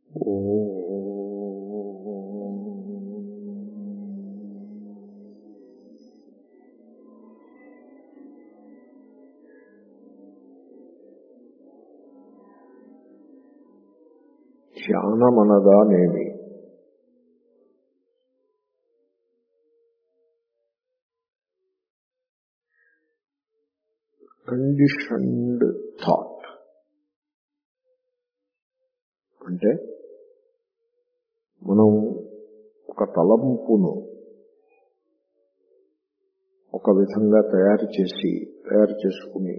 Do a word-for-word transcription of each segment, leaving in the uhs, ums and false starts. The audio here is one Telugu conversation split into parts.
ధ్యానమనగానేమి? కండిషన్డ్ థాట్ అంటే మనం ఒక తలంపును ఒక విధంగా తయారు చేసి తయారు చేసుకుని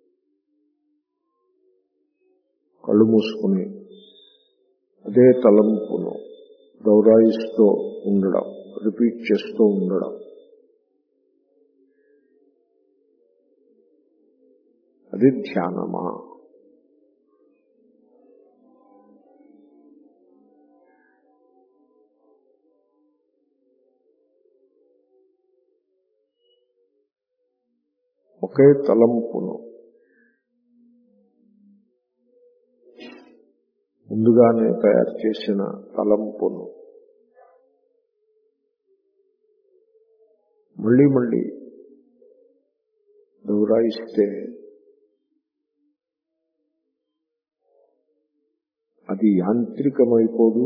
కళ్ళు మూసుకుని అదే తలంపును దౌరాయిస్తూ ఉండడం, రిపీట్ చేస్తూ ఉండడం, అది ధ్యానమా? ఒకే తలంపును ముందుగానే తయారు చేసిన తలంపును మళ్ళీ మళ్ళీ దౌరాయిస్తే అది యాంత్రికమైపోదు,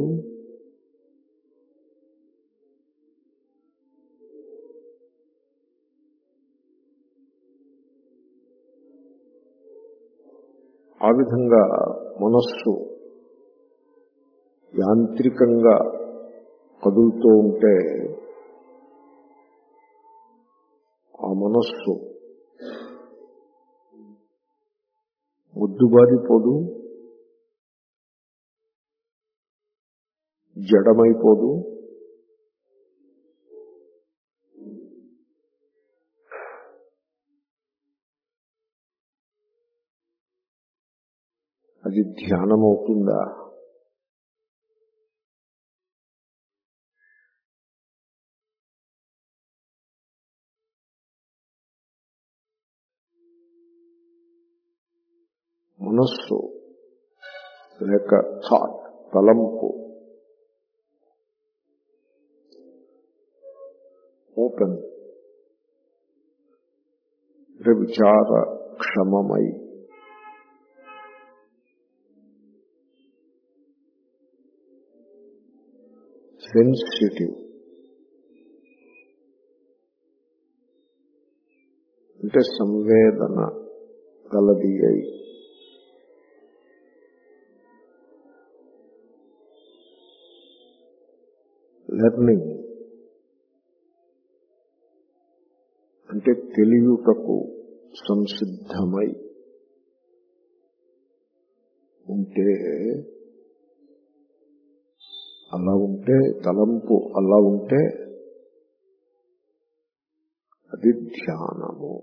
ఆ విధంగా మనస్సు యాంత్రికంగా కదులుతూ ఉంటే ఆ మనస్సు ముద్దుబారిపోదు, జడమైపోదు, అది ధ్యానమవుతుందా? మనస్సు లేక థాట్, తలంపు ఓపెన్, విచార క్షమమై సెన్సిటివ్ అంటే సంవేదన గలది అయి లెర్నింగ్ అంటే తెలియుటకు సంసిద్ధమై ఉంటే, అలా ఉంటే తలంపు అలా ఉంటే అది ధ్యానము.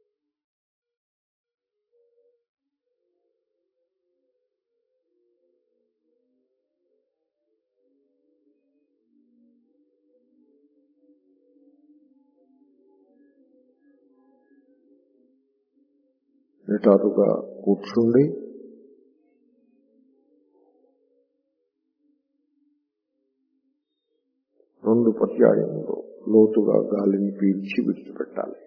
నిటారుగా కూర్చుండి రెండు పర్యాయములు లోతుగా గాలిని పీల్చి విడిచిపెట్టాలి.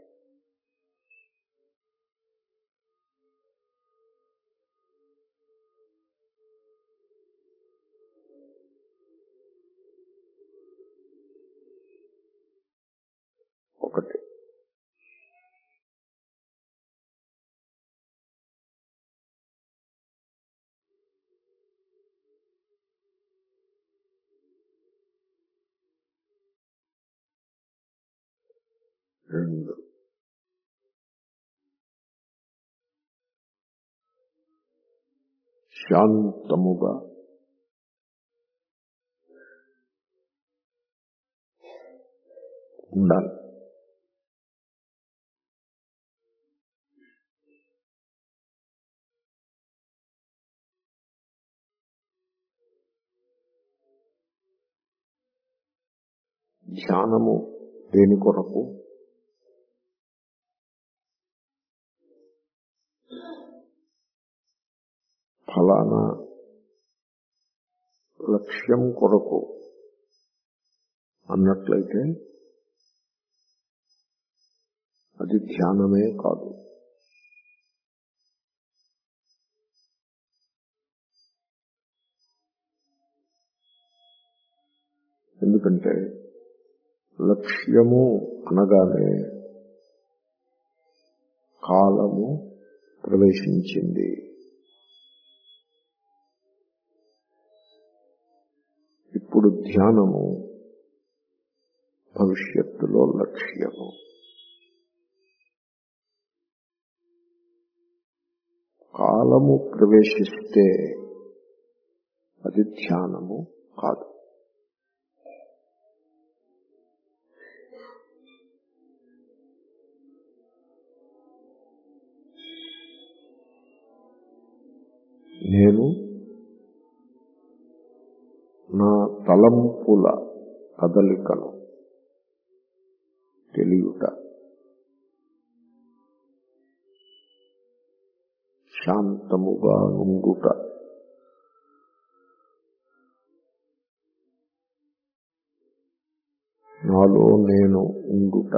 ఒకటి. రెండు. శాంతముగా ఉండాలి. ధ్యానము దేని కొరకు? ఫలానా లక్ష్యం కొరకు అన్నట్లయితే అది ధ్యానమే కాదు. ఎందుకంటే లక్ష్యము అనగానే కాలము ప్రవేశించింది. ఇప్పుడు ధ్యానము భవిష్యత్తులో లక్ష్యము. కాలము ప్రవేశిస్తే అది ధ్యానము కాదు. నేను నా తలంపుల కదలికను తెలియుట, శాంతముగా ఉండుట, నాలో నేను ఉండుట,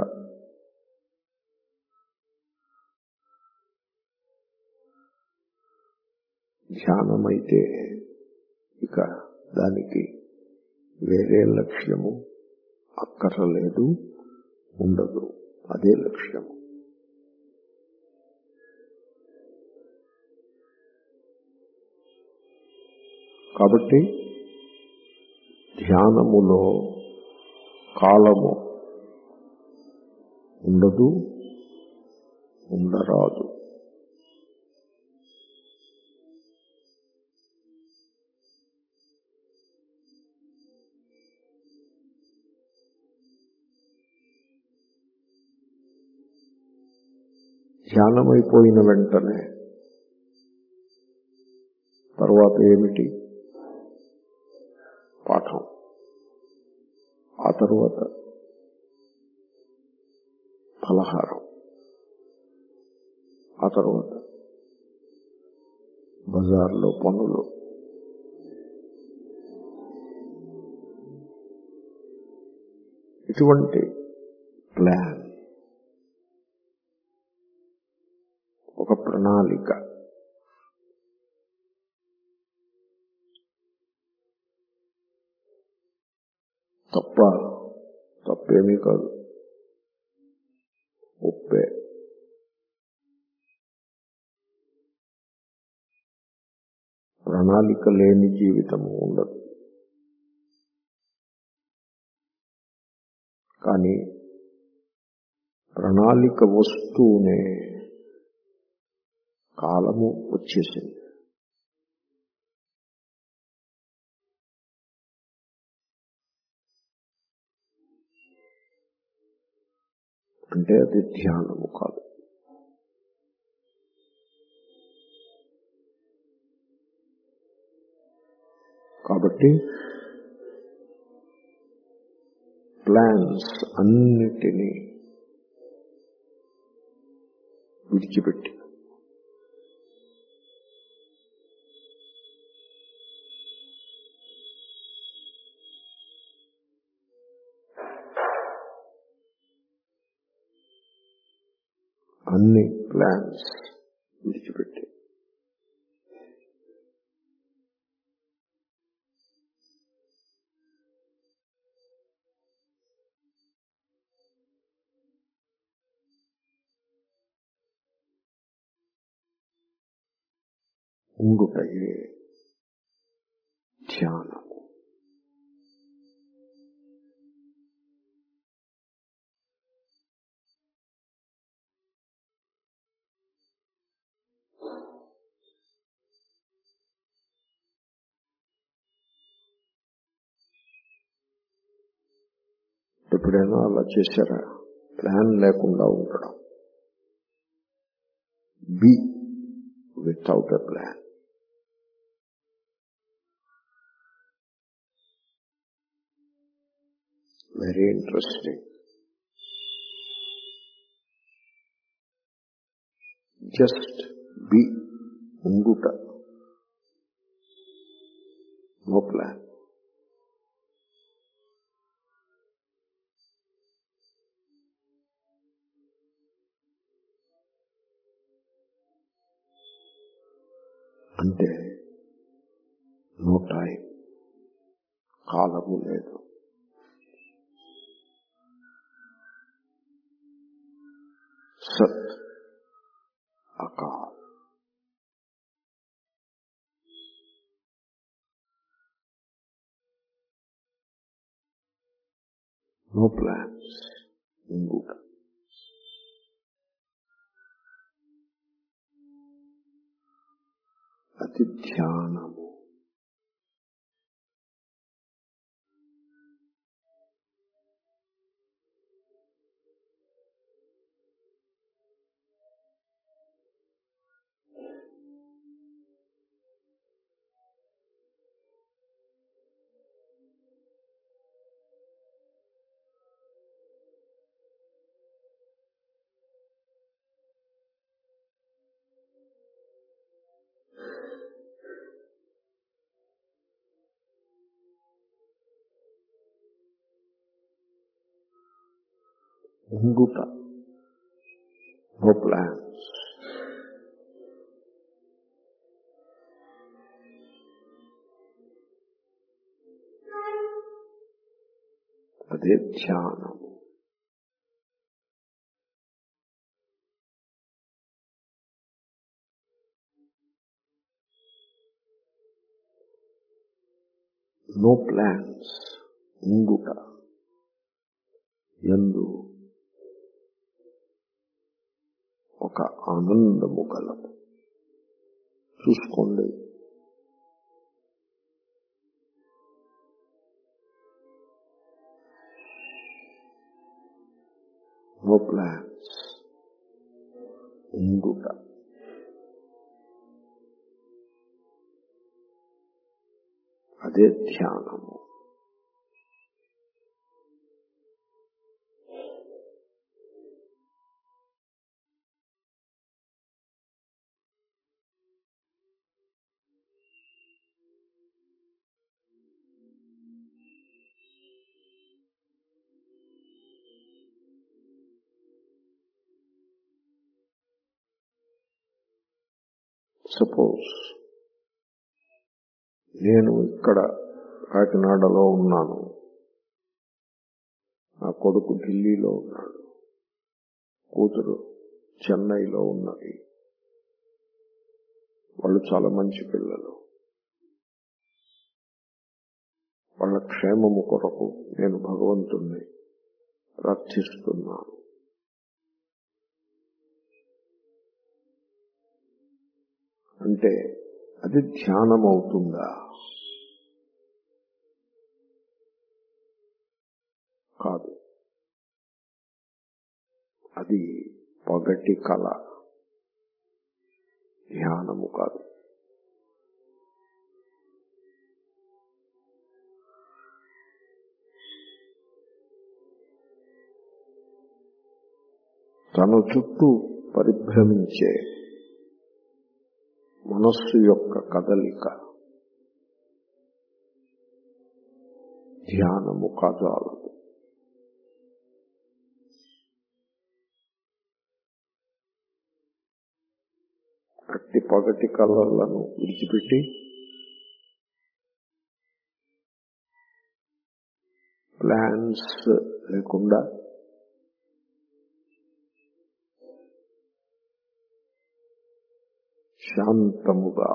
ధ్యానమైతే ఇక దానికి వేరే లక్ష్యము అక్కర్లేదు, ఉండదు. అదే లక్ష్యము. కాబట్టి ధ్యానములో కాలము ఉండదు, ఉండరాదు. ధ్యానమైపోయిన వెంటనే తర్వాత ఏమిటి? పాఠం. ఆ తరువాత ఫలహారం. ఆ తర్వాత బజార్లో పనులు. ఇటువంటి ప్లాన్, ఒక ప్రణాళిక. తప్ప తప్పేమీ కాదు, ఒప్పే. ప్రణాళిక లేని జీవితము ఉండదు. కానీ ప్రణాళిక వస్తూనే కాలము వచ్చేసింది. అంటే అది ధ్యానము కాదు. కాబట్టి ప్లాన్స్ అన్నిటినీ విడిచిపెట్టి అన్ని ప్లాన్స్ విడిచిపెట్టి ఉండుటయే ధ్యానము. ఎప్పుడైనా అలా చేశారా? ప్లాన్ లేకుండా ఉండడం. Be without a plan. Very interesting. Just be, ఉండుట, నో ప్లాన్. టైం, కాలము లేదు. సత్ అకాల్. No plans, ఇంగుట. అతి ధ్యానము. ఉండుట. No plans. అదే ధ్యానము. నో ప్లాన్స్, ఉండుట యందు ఒక ఆనందము కలదు. చూసుకోండి, నో ప్లాన్స్, ఉండుట. అదే ధ్యానము. సపోజ్ నేను ఇక్కడ కాకినాడలో ఉన్నాను, నా కొడుకు ఢిల్లీలో ఉన్నాడు, కూతురు చెన్నైలో ఉన్నది. వాళ్ళు చాలా మంచి పిల్లలు. వాళ్ళ క్షేమము కొరకు నేను భగవంతుణ్ణి ప్రార్థిస్తున్నాను. అంటే అది ధ్యానం అవుతుందా? కాదు. అది పగటి కళ, ధ్యానము కాదు. తన చుట్టూ పరిభ్రమించే మనస్సు యొక్క కదలిక ధ్యానము కాజాలదు. అట్టి పగటి కళలను విడిచిపెట్టి ప్లాన్స్ లేకుండా శాంతముగా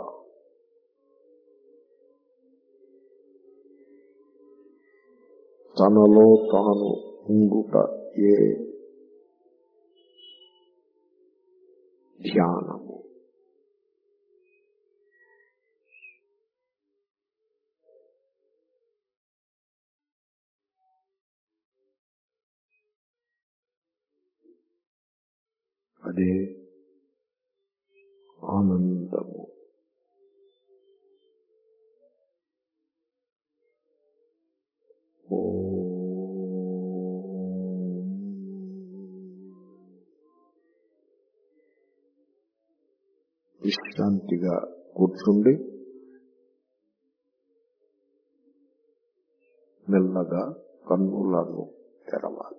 తనలో తాను ఉండుట ఏ ధ్యానము. అదే ఆనందము. విశ్రాంతిగా కూర్చుండి మెల్లగా కన్నులను తెరవాలి.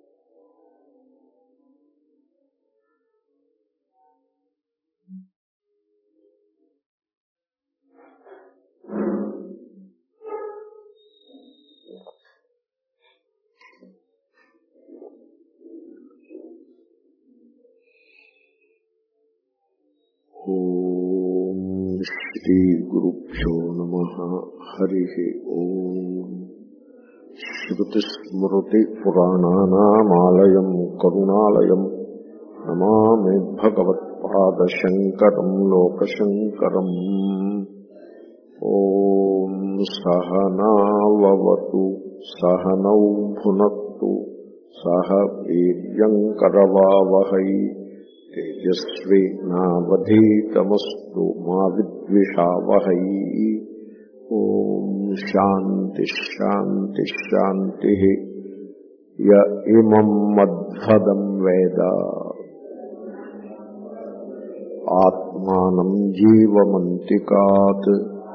శ్రీ గురుభ్యో నమః. హరి ఓం. శ్రుతిస్మృతి పురాణానామాలయం కరుణాలయం నమామి భగవత్పాదశంకరం లోకశంకరం. ఓం సహనావవతు సహనౌ భునక్తు సహ వీర్యంకరవావహై తేజస్వి నావధీతమస్తు మా విద్విషావహై. ఓం శాంతి శాంతి శాంతి. య ఇమం మద్భదం వేద ఆత్మానం జీవమంతికాత్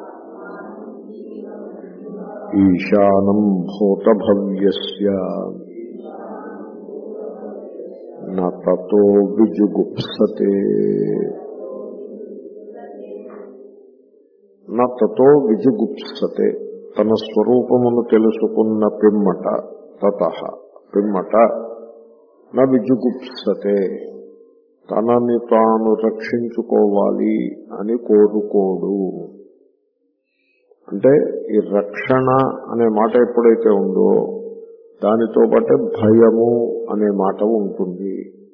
ఈశానం భూతభవ్యస్య న తతో విజుగుప్సతే. న తతో విజుగుప్సతే, తన స్వరూపమును తెలుసుకున్న పిమ్మట, తతః పిమ్మట, న విజుగుప్సతే, తనని తాను రక్షించుకోవాలి అని కోరుకోడు. అంటే ఈ రక్షణ అనే మాట ఎప్పుడైతే ఉందో దానితో పాటే భయము అనే మాట ఉంటుంది.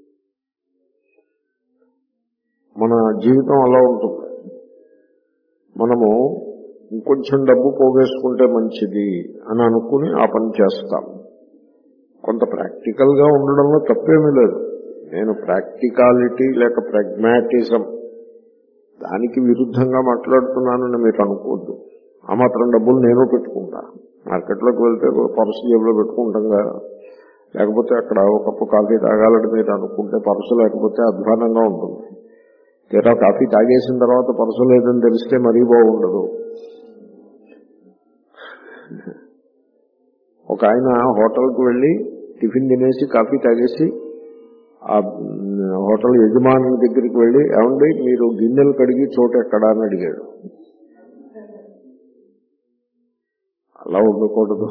మన జీవితం అలా ఉంటుంది. మనము ఇంకొంచెం డబ్బు పోగేసుకుంటే మంచిది అని అనుకుని ఆ పని చేస్తాం. కొంత ప్రాక్టికల్ గా ఉండడంలో తప్పేమీ లేదు. నేను ప్రాక్టికాలిటీ లేక ప్రాగ్మాటిజం దానికి విరుద్ధంగా మాట్లాడుతున్నానని మీరు అనుకోవద్దు. ఆ మాత్రం డబ్బులు నేను పెట్టుకుంటా. మార్కెట్లోకి వెళ్తే పర్సు జేబులో పెట్టుకుంటాంగా. లేకపోతే అక్కడ ఒక కప్పు కాఫీ తాగాలని మీరు అనుకుంటే పర్సు లేకపోతే అధ్వానంగా ఉంటుంది. తీరా కాఫీ తాగేసిన తర్వాత పర్సు లేదని తెలిస్తే మరీ బాగుండదు. ఒక ఆయన హోటల్కి వెళ్ళి టిఫిన్ తినేసి కాఫీ తాగేసి ఆ హోటల్ యజమాని దగ్గరికి వెళ్ళి, ఏమండి మీరు గిన్నెలు కడిగి చోటు ఎక్కడా అని అడిగాడు. అలా ఉండకూడదు.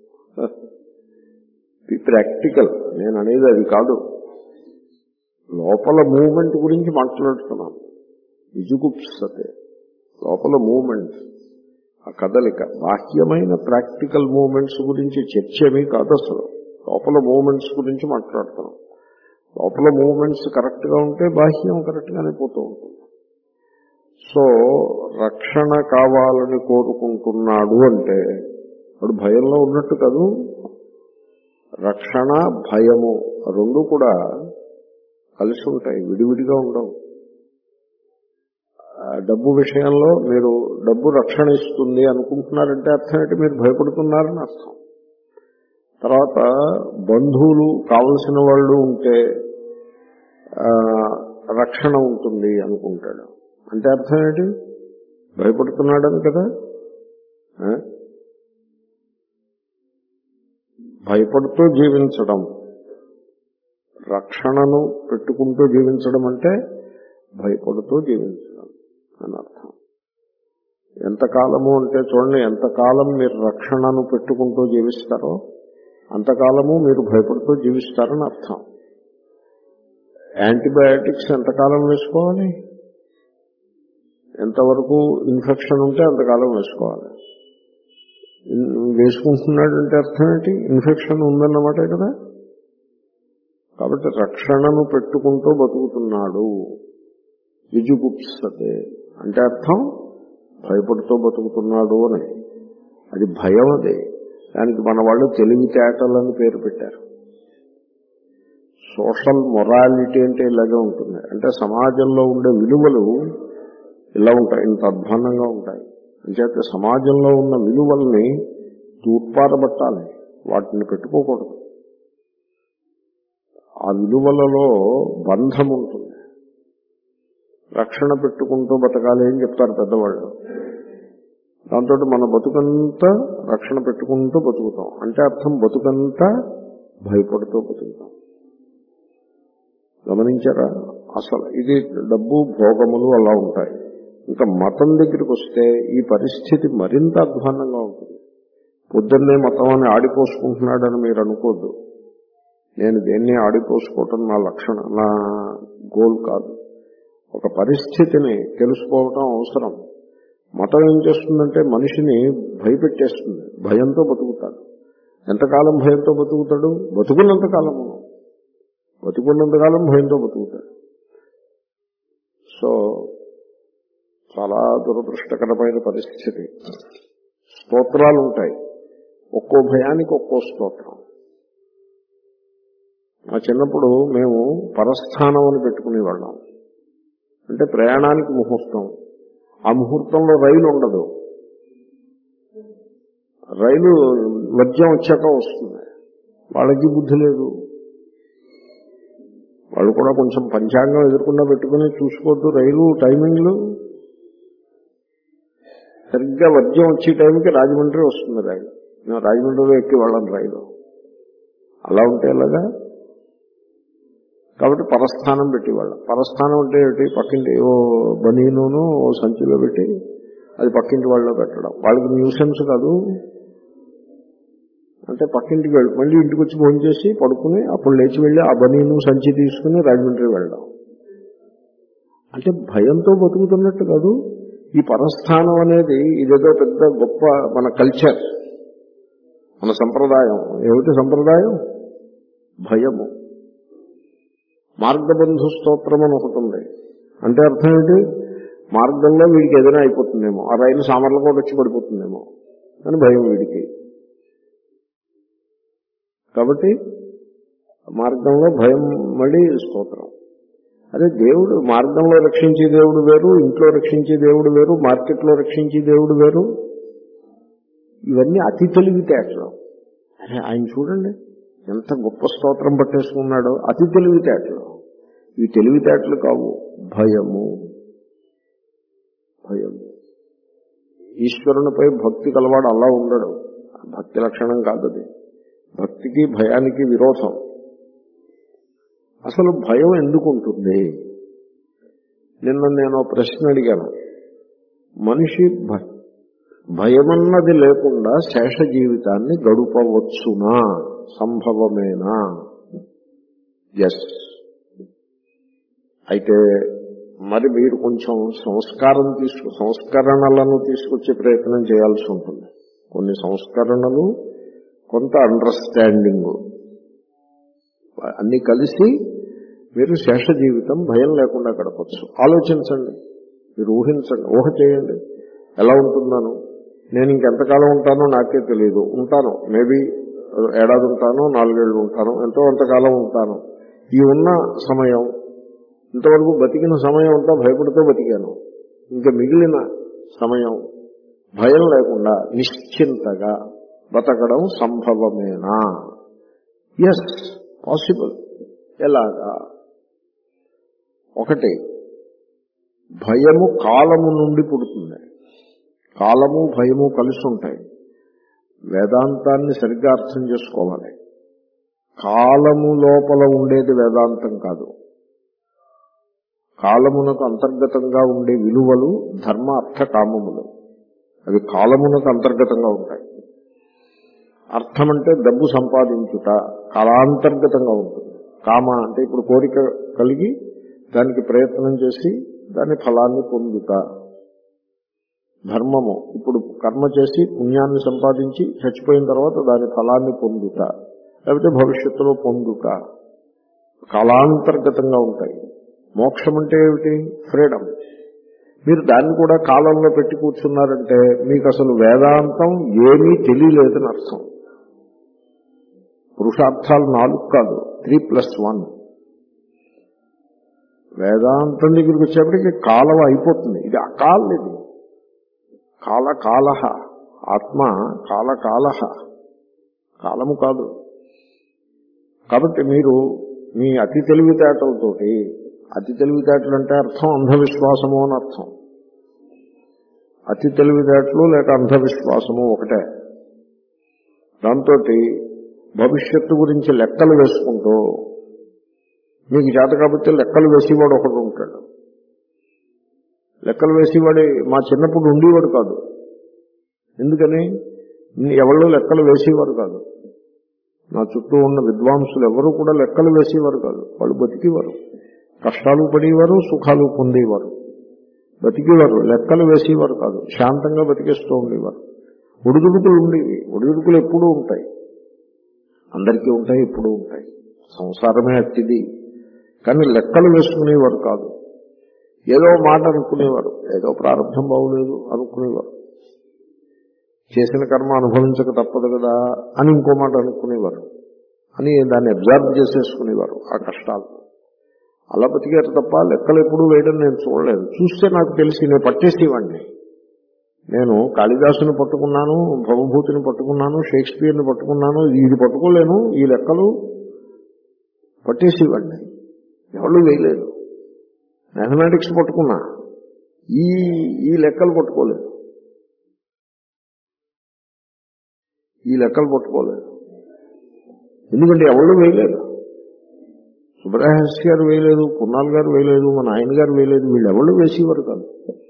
ప్రాక్టికల్ నేను అనేది అది కాదు. లోపల మూవ్మెంట్ గురించి మాట్లాడుతున్నాను. విజుగుప్సతే, లోపల మూవ్మెంట్, ఆ కదలిక. బాహ్యమైన ప్రాక్టికల్ మూవ్మెంట్స్ గురించి చర్చ ఏమీ కాదు అసలు. లోపల మూవ్మెంట్స్ గురించి మాట్లాడుతున్నాం. లోపల మూవ్మెంట్స్ కరెక్ట్ గా ఉంటే బాహ్యం కరెక్ట్ గానే పోతూ ఉంటుంది. సో రక్షణ కావాలని కోరుకుంటున్నాడు అంటే వాడు భయంలో ఉన్నట్టు కాదు. రక్షణ భయము రెండు కూడా కలిసి ఉంటాయి, విడివిడిగా ఉండవు. డబ్బు విషయంలో మీరు డబ్బు రక్షణ ఇస్తుంది అనుకుంటున్నారంటే అర్థం ఏంటి? మీరు భయపడుతున్నారని అర్థం. తర్వాత బంధువులు కావలసిన వాళ్ళు ఉంటే రక్షణ ఉంటుంది అనుకుంటాడు అంటే అర్థం ఏంటి? భయపడుతున్నాడని కదా. భయపడుతూ జీవించడం, రక్షణను పెట్టుకుంటూ జీవించడం అంటే భయపడుతూ జీవించడం అని అర్థం. ఎంతకాలము అంటే చూడండి, ఎంతకాలం మీరు రక్షణను పెట్టుకుంటూ జీవిస్తారో అంతకాలము మీరు భయపడుతూ జీవిస్తారని అర్థం. యాంటీబయాటిక్స్ ఎంతకాలం వేసుకోవాలి? ఎంతవరకు ఇన్ఫెక్షన్ ఉంటే అంతకాలం వేసుకోవాలి. వేసుకుంటున్నాడంటే అర్థం ఏంటి? ఇన్ఫెక్షన్ ఉందన్నమాటే కదా. కాబట్టి రక్షణను పెట్టుకుంటూ బతుకుతున్నాడు. విజుగుప్సతే అంటే అర్థం భయపడుతూ బతుకుతున్నాడు అని. అది భయం. అదే దానికి మన వాళ్ళు తెలివితేటలని పేరు పెట్టారు. సోషల్ మొరాలిటీ అంటే ఇలాగే ఉంటుంది. అంటే సమాజంలో ఉండే విలువలు ఇలా ఉంటాయి, ఇంత అధ్వానంగా ఉంటాయి. అంచేత సమాజంలో ఉన్న విలువల్ని తూర్పారబట్టాలి, వాటిని పెట్టుకోకూడదు. ఆ విలువలలో బంధం ఉంటుంది. రక్షణ పెట్టుకుంటూ బతకాలి అని చెప్తారు పెద్దవాళ్ళు. దాంతో మన బతుకంతా రక్షణ పెట్టుకుంటూ బతుకుతాం అంటే అర్థం బతుకంతా భయపడుతూ బతుకుతాం. గమనించారా? అసలు ఇది డబ్బు భోగములు అలా ఉంటాయి. ఇంకా మతం దగ్గరికి వస్తే ఈ పరిస్థితి మరింత అధ్వానంగా ఉంటుంది. పొద్దున్నే మతం అని ఆడిపోసుకుంటున్నాడని మీరు అనుకోద్దు. నేను దేన్ని ఆడిపోసుకోవటం నా లక్షణం, నా గోల్ కాదు. ఒక పరిస్థితిని తెలుసుకోవటం అవసరం. మతం ఏం చేస్తుందంటే మనిషిని భయపెట్టేస్తుంది. భయంతో బతుకుతాడు. ఎంతకాలం భయంతో బతుకుతాడు? బతుకున్నంతకాలము బతుకున్నంతకాలం భయంతో బతుకుతాడు. సో చాలా దురదృష్టకరమైన పరిస్థితి. స్తోత్రాలు ఉంటాయి, ఒక్కో భయానికి ఒక్కో స్తోత్రం. మా చిన్నప్పుడు మేము పరస్థానం అని పెట్టుకునేవాళ్ళం. అంటే ప్రయాణానికి ముహూర్తం. ఆ ముహూర్తంలో రైలు ఉండదు, రైలు వర్జ్యం వచ్చాక వస్తుంది. వాళ్ళకి బుద్ధి లేదు. వాళ్ళు కూడా కొంచెం పంచాంగం ఎదుర్కొన్నా పెట్టుకుని చూసుకోవద్దు రైలు టైమింగ్లు. సరిగ్గా వర్జ్యం వచ్చే టైంకి రాజమండ్రి వస్తుంది రైలు. మేము రాజమండ్రిలో ఎక్కి వాళ్ళం రైలు. అలా ఉంటే ఎలాగా? కాబట్టి పరస్థానం పెట్టేవాళ్ళం. పరస్థానం అంటే ఏమిటి? పక్కింటి ఓ బనీనును ఓ సంచిలో పెట్టి అది పక్కింటి వాళ్ళలో పెట్టడం. వాళ్ళకి న్యూసెన్స్ కాదు. అంటే పక్కింటికి వెళ్ళి మళ్ళీ ఇంటికి వచ్చి ఫోన్ చేసి పడుకుని అప్పుడు లేచి వెళ్ళి ఆ బనీను సంచి తీసుకుని రాజమండ్రి వెళ్ళడం. అంటే భయంతో బతుకుతున్నట్టు కాదు. ఈ పరస్థానం అనేది ఇదేదో పెద్ద గొప్ప మన కల్చర్, మన సంప్రదాయం. ఏమిటి సంప్రదాయం? భయము. మార్గబంధు స్తోత్రం అని ఒకటి ఉంది. అంటే అర్థం ఏంటి? మార్గంలో వీడికి ఏదైనా అయిపోతుందేమో, ఆ రైలు సామర్లు కూడా వచ్చి పడిపోతుందేమో అని భయం వీడికి. కాబట్టి మార్గంలో భయం మళ్ళీ స్తోత్రం. అదే దేవుడు మార్గంలో రక్షించే దేవుడు వేరు, ఇంట్లో రక్షించే దేవుడు వేరు, మార్కెట్లో రక్షించే దేవుడు వేరు. ఇవన్నీ అతి తెలివితేటలు. అరే ఆయన చూడండి ఎంత గొప్ప స్తోత్రం పట్టేసుకున్నాడో. అతి తెలివితేటలు. ఇవి తెలివితేటలు కావు, భయము. భయము. ఈశ్వరునిపై భక్తి కలవాడు అలా ఉండడు. భక్తి లక్షణం కాదది. భక్తికి భయానికి విరోధం. అసలు భయం ఎందుకు ఉంటుంది? నిన్న నేను ప్రశ్న అడిగాను. మనిషి భయమన్నది లేకుండా శేష జీవితాన్ని గడుపవచ్చునా? సంభవమేనా? ఎస్. అయితే మరి మీరు కొంచెం సంస్కారం తీసుకు సంస్కరణలను తీసుకొచ్చే ప్రయత్నం చేయాల్సి ఉంటుంది. కొన్ని సంస్కరణలు, కొంత అండర్స్టాండింగ్ అన్ని కలిసి మీరు శేష జీవితం భయం లేకుండా గడపచ్చు. ఆలోచించండి, మీరు ఊహించండి, ఊహ చేయండి. ఎలా ఉంటున్నాను నేను? ఇంకెంతకాలం ఉంటానో నాకే తెలియదు. ఉంటాను, మేబీ ఏడాది ఉంటాను, నాలుగేళ్లు ఉంటాను, ఎంతో అంతకాలం ఉంటాను. ఈ ఉన్న సమయం, ఇంతవరకు బతికిన సమయం అంతా భయపడుతూ బతికాను. ఇంకా మిగిలిన సమయం భయం లేకుండా నిశ్చింతగా బతకడం సంభవమేనా? Yes, possible. ఎలాగా? ఒకటి, భయము కాలము నుండి పుడుతుంది. కాలము భయము కలిసి ఉంటాయి. వేదాంతాన్ని సరిగ్గా అర్థం చేసుకోవాలి. కాలము లోపల ఉండేది వేదాంతం కాదు. కాలమునకు అంతర్గతంగా ఉండే విలువలు ధర్మ అర్థ కామములు, అవి కాలమునకు అంతర్గతంగా ఉంటాయి. అర్థం అంటే డబ్బు సంపాదించుట కాలాంతర్గతంగా ఉంటుంది. కామ అంటే ఇప్పుడు కోరిక కలిగి దానికి ప్రయత్నం చేసి దాని ఫలాన్ని పొందుట. ధర్మము ఇప్పుడు కర్మ చేసి పుణ్యాన్ని సంపాదించి చచ్చిపోయిన తర్వాత దాని ఫలాన్ని పొందుట, లేకపోతే భవిష్యత్తులో పొందుట, కాలాంతర్గతంగా ఉంటాయి. మోక్షం అంటే ఏమిటి? ఫ్రీడమ్. మీరు దాన్ని కూడా కాలంలో పెట్టి కూర్చున్నారంటే మీకు అసలు వేదాంతం ఏమీ తెలియలేదని అర్థం. పురుషార్థాలు నాలుగు కాదు, త్రీ ప్లస్ వన్. వేదాంతం దగ్గరికి వచ్చేప్పటికి కాలం అయిపోతుంది. ఇది అకాల్, ఇది కాల కాలహ. ఆత్మ కాల కాలహ, కాలము కాదు. కాబట్టి మీరు మీ అతి తెలివితేటలతోటి, అతి తెలివితేటలు అంటే అర్థం అంధవిశ్వాసము అని అర్థం. అతి తెలివితేటలు లేక అంధవిశ్వాసము ఒకటే. దాంతో భవిష్యత్తు గురించి లెక్కలు వేసుకుంటూ, మీకు చేత కాబట్టి లెక్కలు వేసేవాడు ఒకడు ఉంటాడు. లెక్కలు వేసేవాడు మా చిన్నప్పుడు ఉండేవాడు కాదు. ఎందుకని? ఎవరు లెక్కలు వేసేవారు కాదు. నా చుట్టూ ఉన్న విద్వాంసులు ఎవరు కూడా లెక్కలు వేసేవారు కాదు. వాళ్ళు బతికేవారు, కష్టాలు పడేవారు, సుఖాలు పొందేవారు. బతికేవారు, లెక్కలు వేసేవారు కాదు, శాంతంగా బతికేస్తూ ఉండేవారు. ఒడిదుడుకులు ఉండేవి, ఒడిదుడుకులు ఎప్పుడూ ఉంటాయి, అందరికీ ఉంటాయి, ఎప్పుడూ ఉంటాయి. సంసారమే అట్టిది. కానీ లెక్కలు వేసుకునేవారు కాదు. ఏదో మాట అనుకునేవారు, ఏదో ప్రారంభం బాగులేదు అనుకునేవారు, చేసిన కర్మ అనుభవించక తప్పదు కదా అని ఇంకో మాట అనుకునేవారు, అని దాన్ని అబ్జర్వ్ చేసేసుకునేవారు ఆ కష్టాలు. అలా బతికారు తప్ప లెక్కలు ఎప్పుడూ వేయడం నేను చూడలేదు. చూస్తే నాకు తెలిసి నేను పట్టేసేవాడిని. నేను కాళిదాసుని పట్టుకున్నాను, భవభూతిని పట్టుకున్నాను, షేక్స్పియర్ని పట్టుకున్నాను, ఇది పట్టుకోలేను, ఈ లెక్కలు పట్టేసేవాడిని. ఎవరు వేయలేదు. మ్యాథమెటిక్స్ పట్టుకున్నా, ఈ ఈ లెక్కలు పట్టుకోలేదు, ఈ లెక్కలు పట్టుకోలేదు. ఎందుకంటే ఎవరు వేయలేదు. సుబ్రహ్మణ్య గారు వేయలేదు, పున్నాల్ గారు వేయలేదు, మన ఆయన గారు వేయలేదు, వీళ్ళు ఎవరు వేసేవారు కాదు.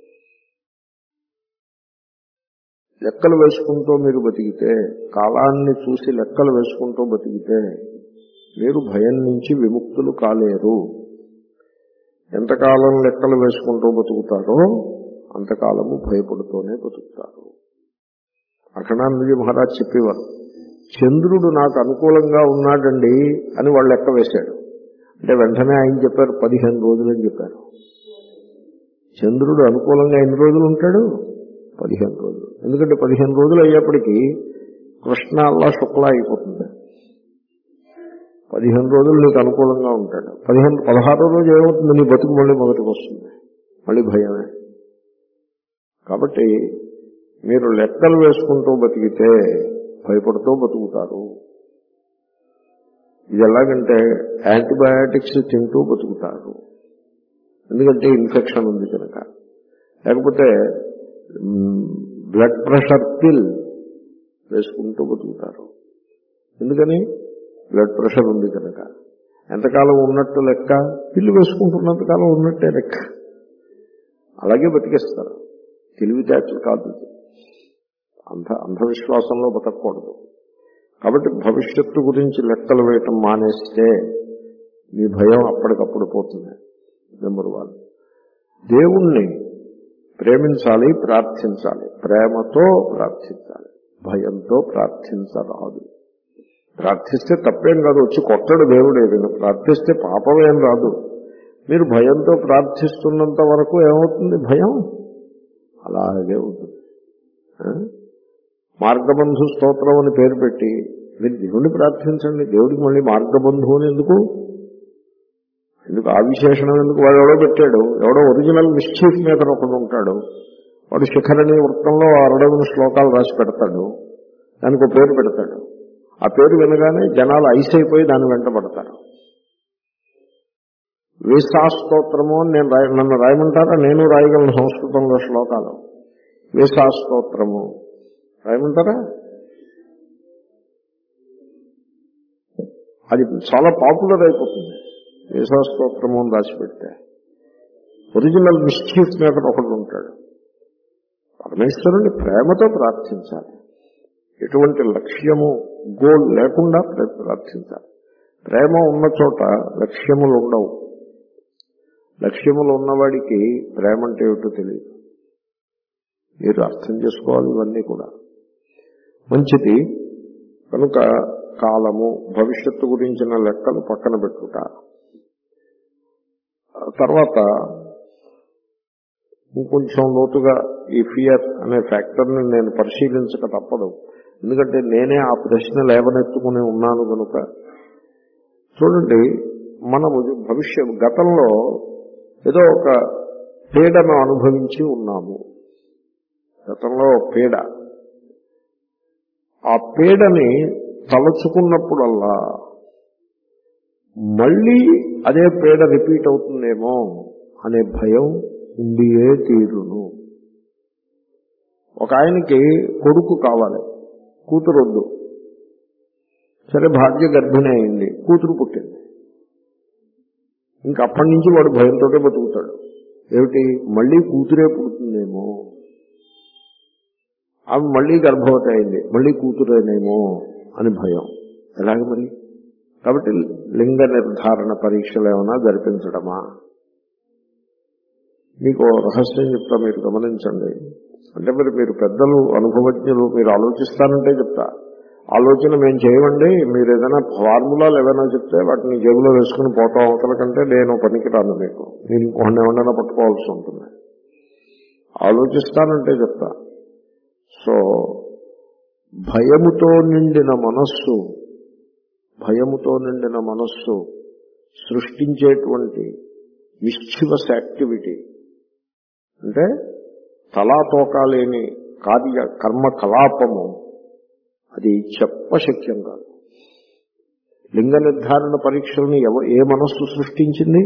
లెక్కలు వేసుకుంటూ మీరు బతికితే, కాలాన్ని చూసి లెక్కలు వేసుకుంటూ బతికితే మీరు భయం నుంచి విముక్తులు కాలేరు. ఎంతకాలం లెక్కలు వేసుకుంటూ బతుకుతారో అంతకాలము భయపడుతూనే బతుకుతారు. అఖండానందజీ మహారాజ్ చెప్పేవారు, చంద్రుడు నాకు అనుకూలంగా ఉన్నాడండి అని వాళ్ళు లెక్క వేశాడు. అంటే వెంటనే ఆయన చెప్పారు పదిహేను రోజులు అని చెప్పారు. చంద్రుడు అనుకూలంగా ఎన్ని రోజులు ఉంటాడు? పదిహేను రోజులు. ఎందుకంటే పదిహేను రోజులు అయ్యేప్పటికీ కృష్ణ అల్లా శుక్ల అయిపోతుంది. పదిహేను రోజులు నీకు అనుకూలంగా ఉంటాడు. పదిహేను పదహారో రోజు ఏమవుతుంది? నీ బతుకు మళ్ళీ మొదటికి వస్తుంది, మళ్ళీ భయమే. కాబట్టి మీరు లెక్కలు వేసుకుంటూ బతికితే భయపడుతూ బతుకుతారు. ఇది ఎలాగంటే యాంటీబయాటిక్స్ తింటూ బతుకుతారు, ఎందుకంటే ఇన్ఫెక్షన్ ఉంది కనుక. లేకపోతే బ్లడ్ ప్రెషర్ పిల్ వేసుకుంటూ బతుకుతారు, ఎందుకని? బ్లడ్ ప్రెషర్ ఉంది కనుక. ఎంతకాలం ఉన్నట్టు లెక్క, పిల్లు వేసుకుంటున్నంతకాలం ఉన్నట్టే లెక్క. అలాగే బతికేస్తారు. తెలివితేటలు కాదు, అంధ అంధవిశ్వాసంలో బతకూడదు. కాబట్టి భవిష్యత్తు గురించి లెక్కలు వేయటం మానేస్తే మీ భయం అప్పటికప్పుడు పోతుంది. Number one. దేవుణ్ణి ప్రేమించాలి, ప్రార్థించాలి. ప్రేమతో ప్రార్థించాలి, భయంతో ప్రార్థించరాదు. ప్రార్థిస్తే తప్పేం కాదు, వచ్చి కొట్టడు దేవుడు. ఏదైనా ప్రార్థిస్తే పాపమేం రాదు. మీరు భయంతో ప్రార్థిస్తున్నంత వరకు ఏమవుతుంది? భయం అలాగే ఉంటుంది. మార్గబంధు స్తోత్రం అని పేరు పెట్టి మీరు దేవుడిని ప్రార్థించండి. దేవుడికి మళ్ళీ మార్గబంధు అని ఎందుకు? ఎందుకు ఆ విశేషణం ఎందుకు? వాడు ఎవడో పెట్టాడు, ఎవడో ఒరిజినల్ మిస్చీఫ్ మేకర్ ఒకడు ఉంటాడు, వాడు శిఖరణి వృత్తంలో అరడవిన శ్లోకాలు రాసి పెడతాడు, దానికి ఒక పేరు పెడతాడు. ఆ పేరు వినగానే జనాలు ఐస్ అయిపోయి దాన్ని వెంట పడతారు. వేసాస్తోత్రము అని నేను రాయ నన్ను రాయమంటారా? నేను రాయగలను సంస్కృతంలో శ్లోకాలు. వేసాస్తోత్రము రాయమంటారా? అది చాలా పాపులర్ అయిపోతుంది. వేసాస్తోత్రము అని రాసి పెడితే ఒరిజినల్ మిస్చీఫ్ మేకర్ ఒకడు ఉంటాడు. పరమేశ్వరుని ప్రేమతో ప్రార్థించాలి. ఎటువంటి లక్ష్యము, గోల్ లేకుండా ప్రార్థించాలి. ప్రేమ ఉన్న చోట లక్ష్యములు ఉండవు. లక్ష్యములు ఉన్నవాడికి ప్రేమ అంటే ఏమిటో తెలియదు. మీరు అర్థం చేసుకోవాలి ఇవన్నీ కూడా. మంచిది. కనుక కాలము, భవిష్యత్తు గురించిన లెక్కలు పక్కన పెట్టుట. తర్వాత ఇంకొంచెం లోతుగా ఈ ఫియర్ అనే ఫ్యాక్టర్ని నేను పరిశీలించక తప్పదు. ఎందుకంటే నేనే ఆ ప్రశ్న లేవనెత్తుకుని ఉన్నాను కనుక. చూడండి, మనము భవిష్య గతంలో ఏదో ఒక పీడను అనుభవించి ఉన్నాము. గతంలో పీడ, ఆ పీడని తలచుకున్నప్పుడల్లా మళ్ళీ అదే పీడ రిపీట్ అవుతుందేమో అనే భయం ఉండియే తీరును. ఒక ఆయనకి కొడుకు కావాలి, కూతురు వద్దు. సరే, భాగ్య గర్భిణి అయింది, కూతురు పుట్టింది. ఇంకా అప్పటి నుంచి వాడు భయంతో బతుకుతాడు. ఏమిటి? మళ్ళీ కూతురే పుడుతుందేమో, ఆమె మళ్ళీ గర్భవతి అయింది, మళ్ళీ కూతురేనేమో అని భయం. ఎలాగ మరి? కాబట్టి లింగ నిర్ధారణ పరీక్షలు ఏమైనా జరిపించడమా? మీకు రహస్యం చెప్తా, మీరు గమనించండి. అంటే మరి మీరు పెద్దలు, అనుభవజ్ఞులు, మీరు ఆలోచిస్తానంటే చెప్తా. ఆలోచన మేము చేయమండి, మీరు ఏదైనా ఫార్ములాలు ఏదైనా చెప్తే వాటిని జేబులో వేసుకుని పోతాం అవతల కంటే నేను పనికిరాను. మీకు నేను ఇంకొండ ఏమన్నా పట్టుకోవాల్సి ఉంటుంది. ఆలోచిస్తానంటే చెప్తా. సో భయముతో నిండిన మనస్సు భయముతో నిండిన మనస్సు సృష్టించేటువంటి మిస్చివస్ యాక్టివిటీ, అంటే తలాతోకాలేని కార్య కర్మకలాపము, అది చెప్పశక్యం కాదు. లింగ నిర్ధారణ పరీక్షల్ని ఎవ ఏ మనస్సు సృష్టించింది?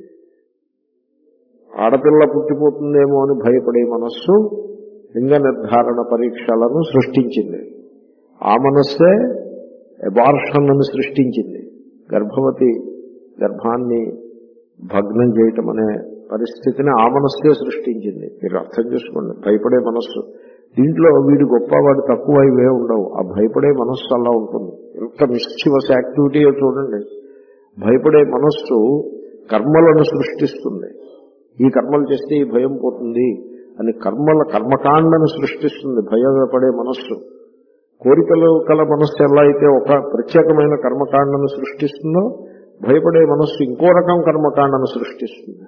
ఆడపిల్ల పుట్టిపోతుందేమో అని భయపడే మనస్సు లింగ నిర్ధారణ పరీక్షలను సృష్టించింది. ఆ మనస్సే అబార్షన్ అని సృష్టించింది. గర్భవతి గర్భాన్ని భగ్నం చేయటం అనే పరిస్థితిని ఆ మనస్సే సృష్టించింది. మీరు అర్థం చేసుకోండి. భయపడే మనస్సు, దీంట్లో వీడు గొప్ప వాడు తక్కువ ఇవే ఉండవు. ఆ భయపడే మనస్సు అలా ఉంటుంది. ఎంత మిస్చివస్ యాక్టివిటీ చూడండి. భయపడే మనస్సు కర్మలను సృష్టిస్తుంది. ఈ కర్మలు చేస్తే ఈ భయం పోతుంది అని కర్మల కర్మకాండను సృష్టిస్తుంది భయపడే మనస్సు. కోరికలు కల మనస్సు ఎలా అయితే ఒక ప్రత్యేకమైన కర్మకాండను సృష్టిస్తుందో, భయపడే మనస్సు ఇంకో రకం కర్మకాండను సృష్టిస్తుంది.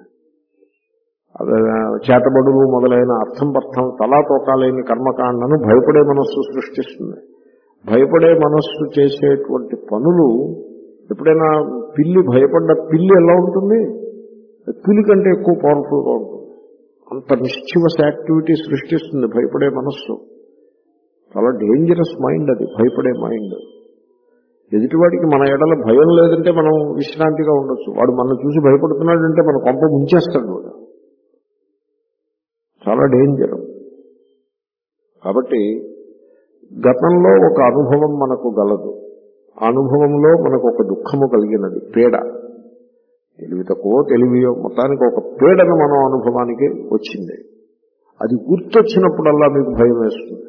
చేతబడులు మొదలైన అర్థం పర్థం తలాతోకాలేని కర్మకాండను భయపడే మనస్సు సృష్టిస్తుంది. భయపడే మనస్సు చేసేటువంటి పనులు, ఎప్పుడైనా పిల్లి భయపడ్డ పిల్లి ఎలా ఉంటుంది? పిల్లి కంటే ఎక్కువ పవర్ఫుల్గా ఉంటుంది. అంత మిస్చివస్ యాక్టివిటీ సృష్టిస్తుంది భయపడే మనస్సు. చాలా డేంజరస్ మైండ్ అది, భయపడే మైండ్. ఎదుటివాడికి మన ఎడల భయం లేదంటే మనం విశ్రాంతిగా ఉండొచ్చు. వాడు మనం చూసి భయపడుతున్నాడంటే మన కొంప ముంచేస్తాడు వాడు. చాలా డేంజర్. కాబట్టి గతంలో ఒక అనుభవం మనకు గలదు. ఆ అనుభవంలో మనకు ఒక దుఃఖము కలిగినది, పీడ. తెలివి తక్కువ తెలివియో మొత్తానికి ఒక పీడను మనం అనుభవానికి వచ్చింది. అది గుర్తొచ్చినప్పుడల్లా మీకు భయం వేస్తుంది.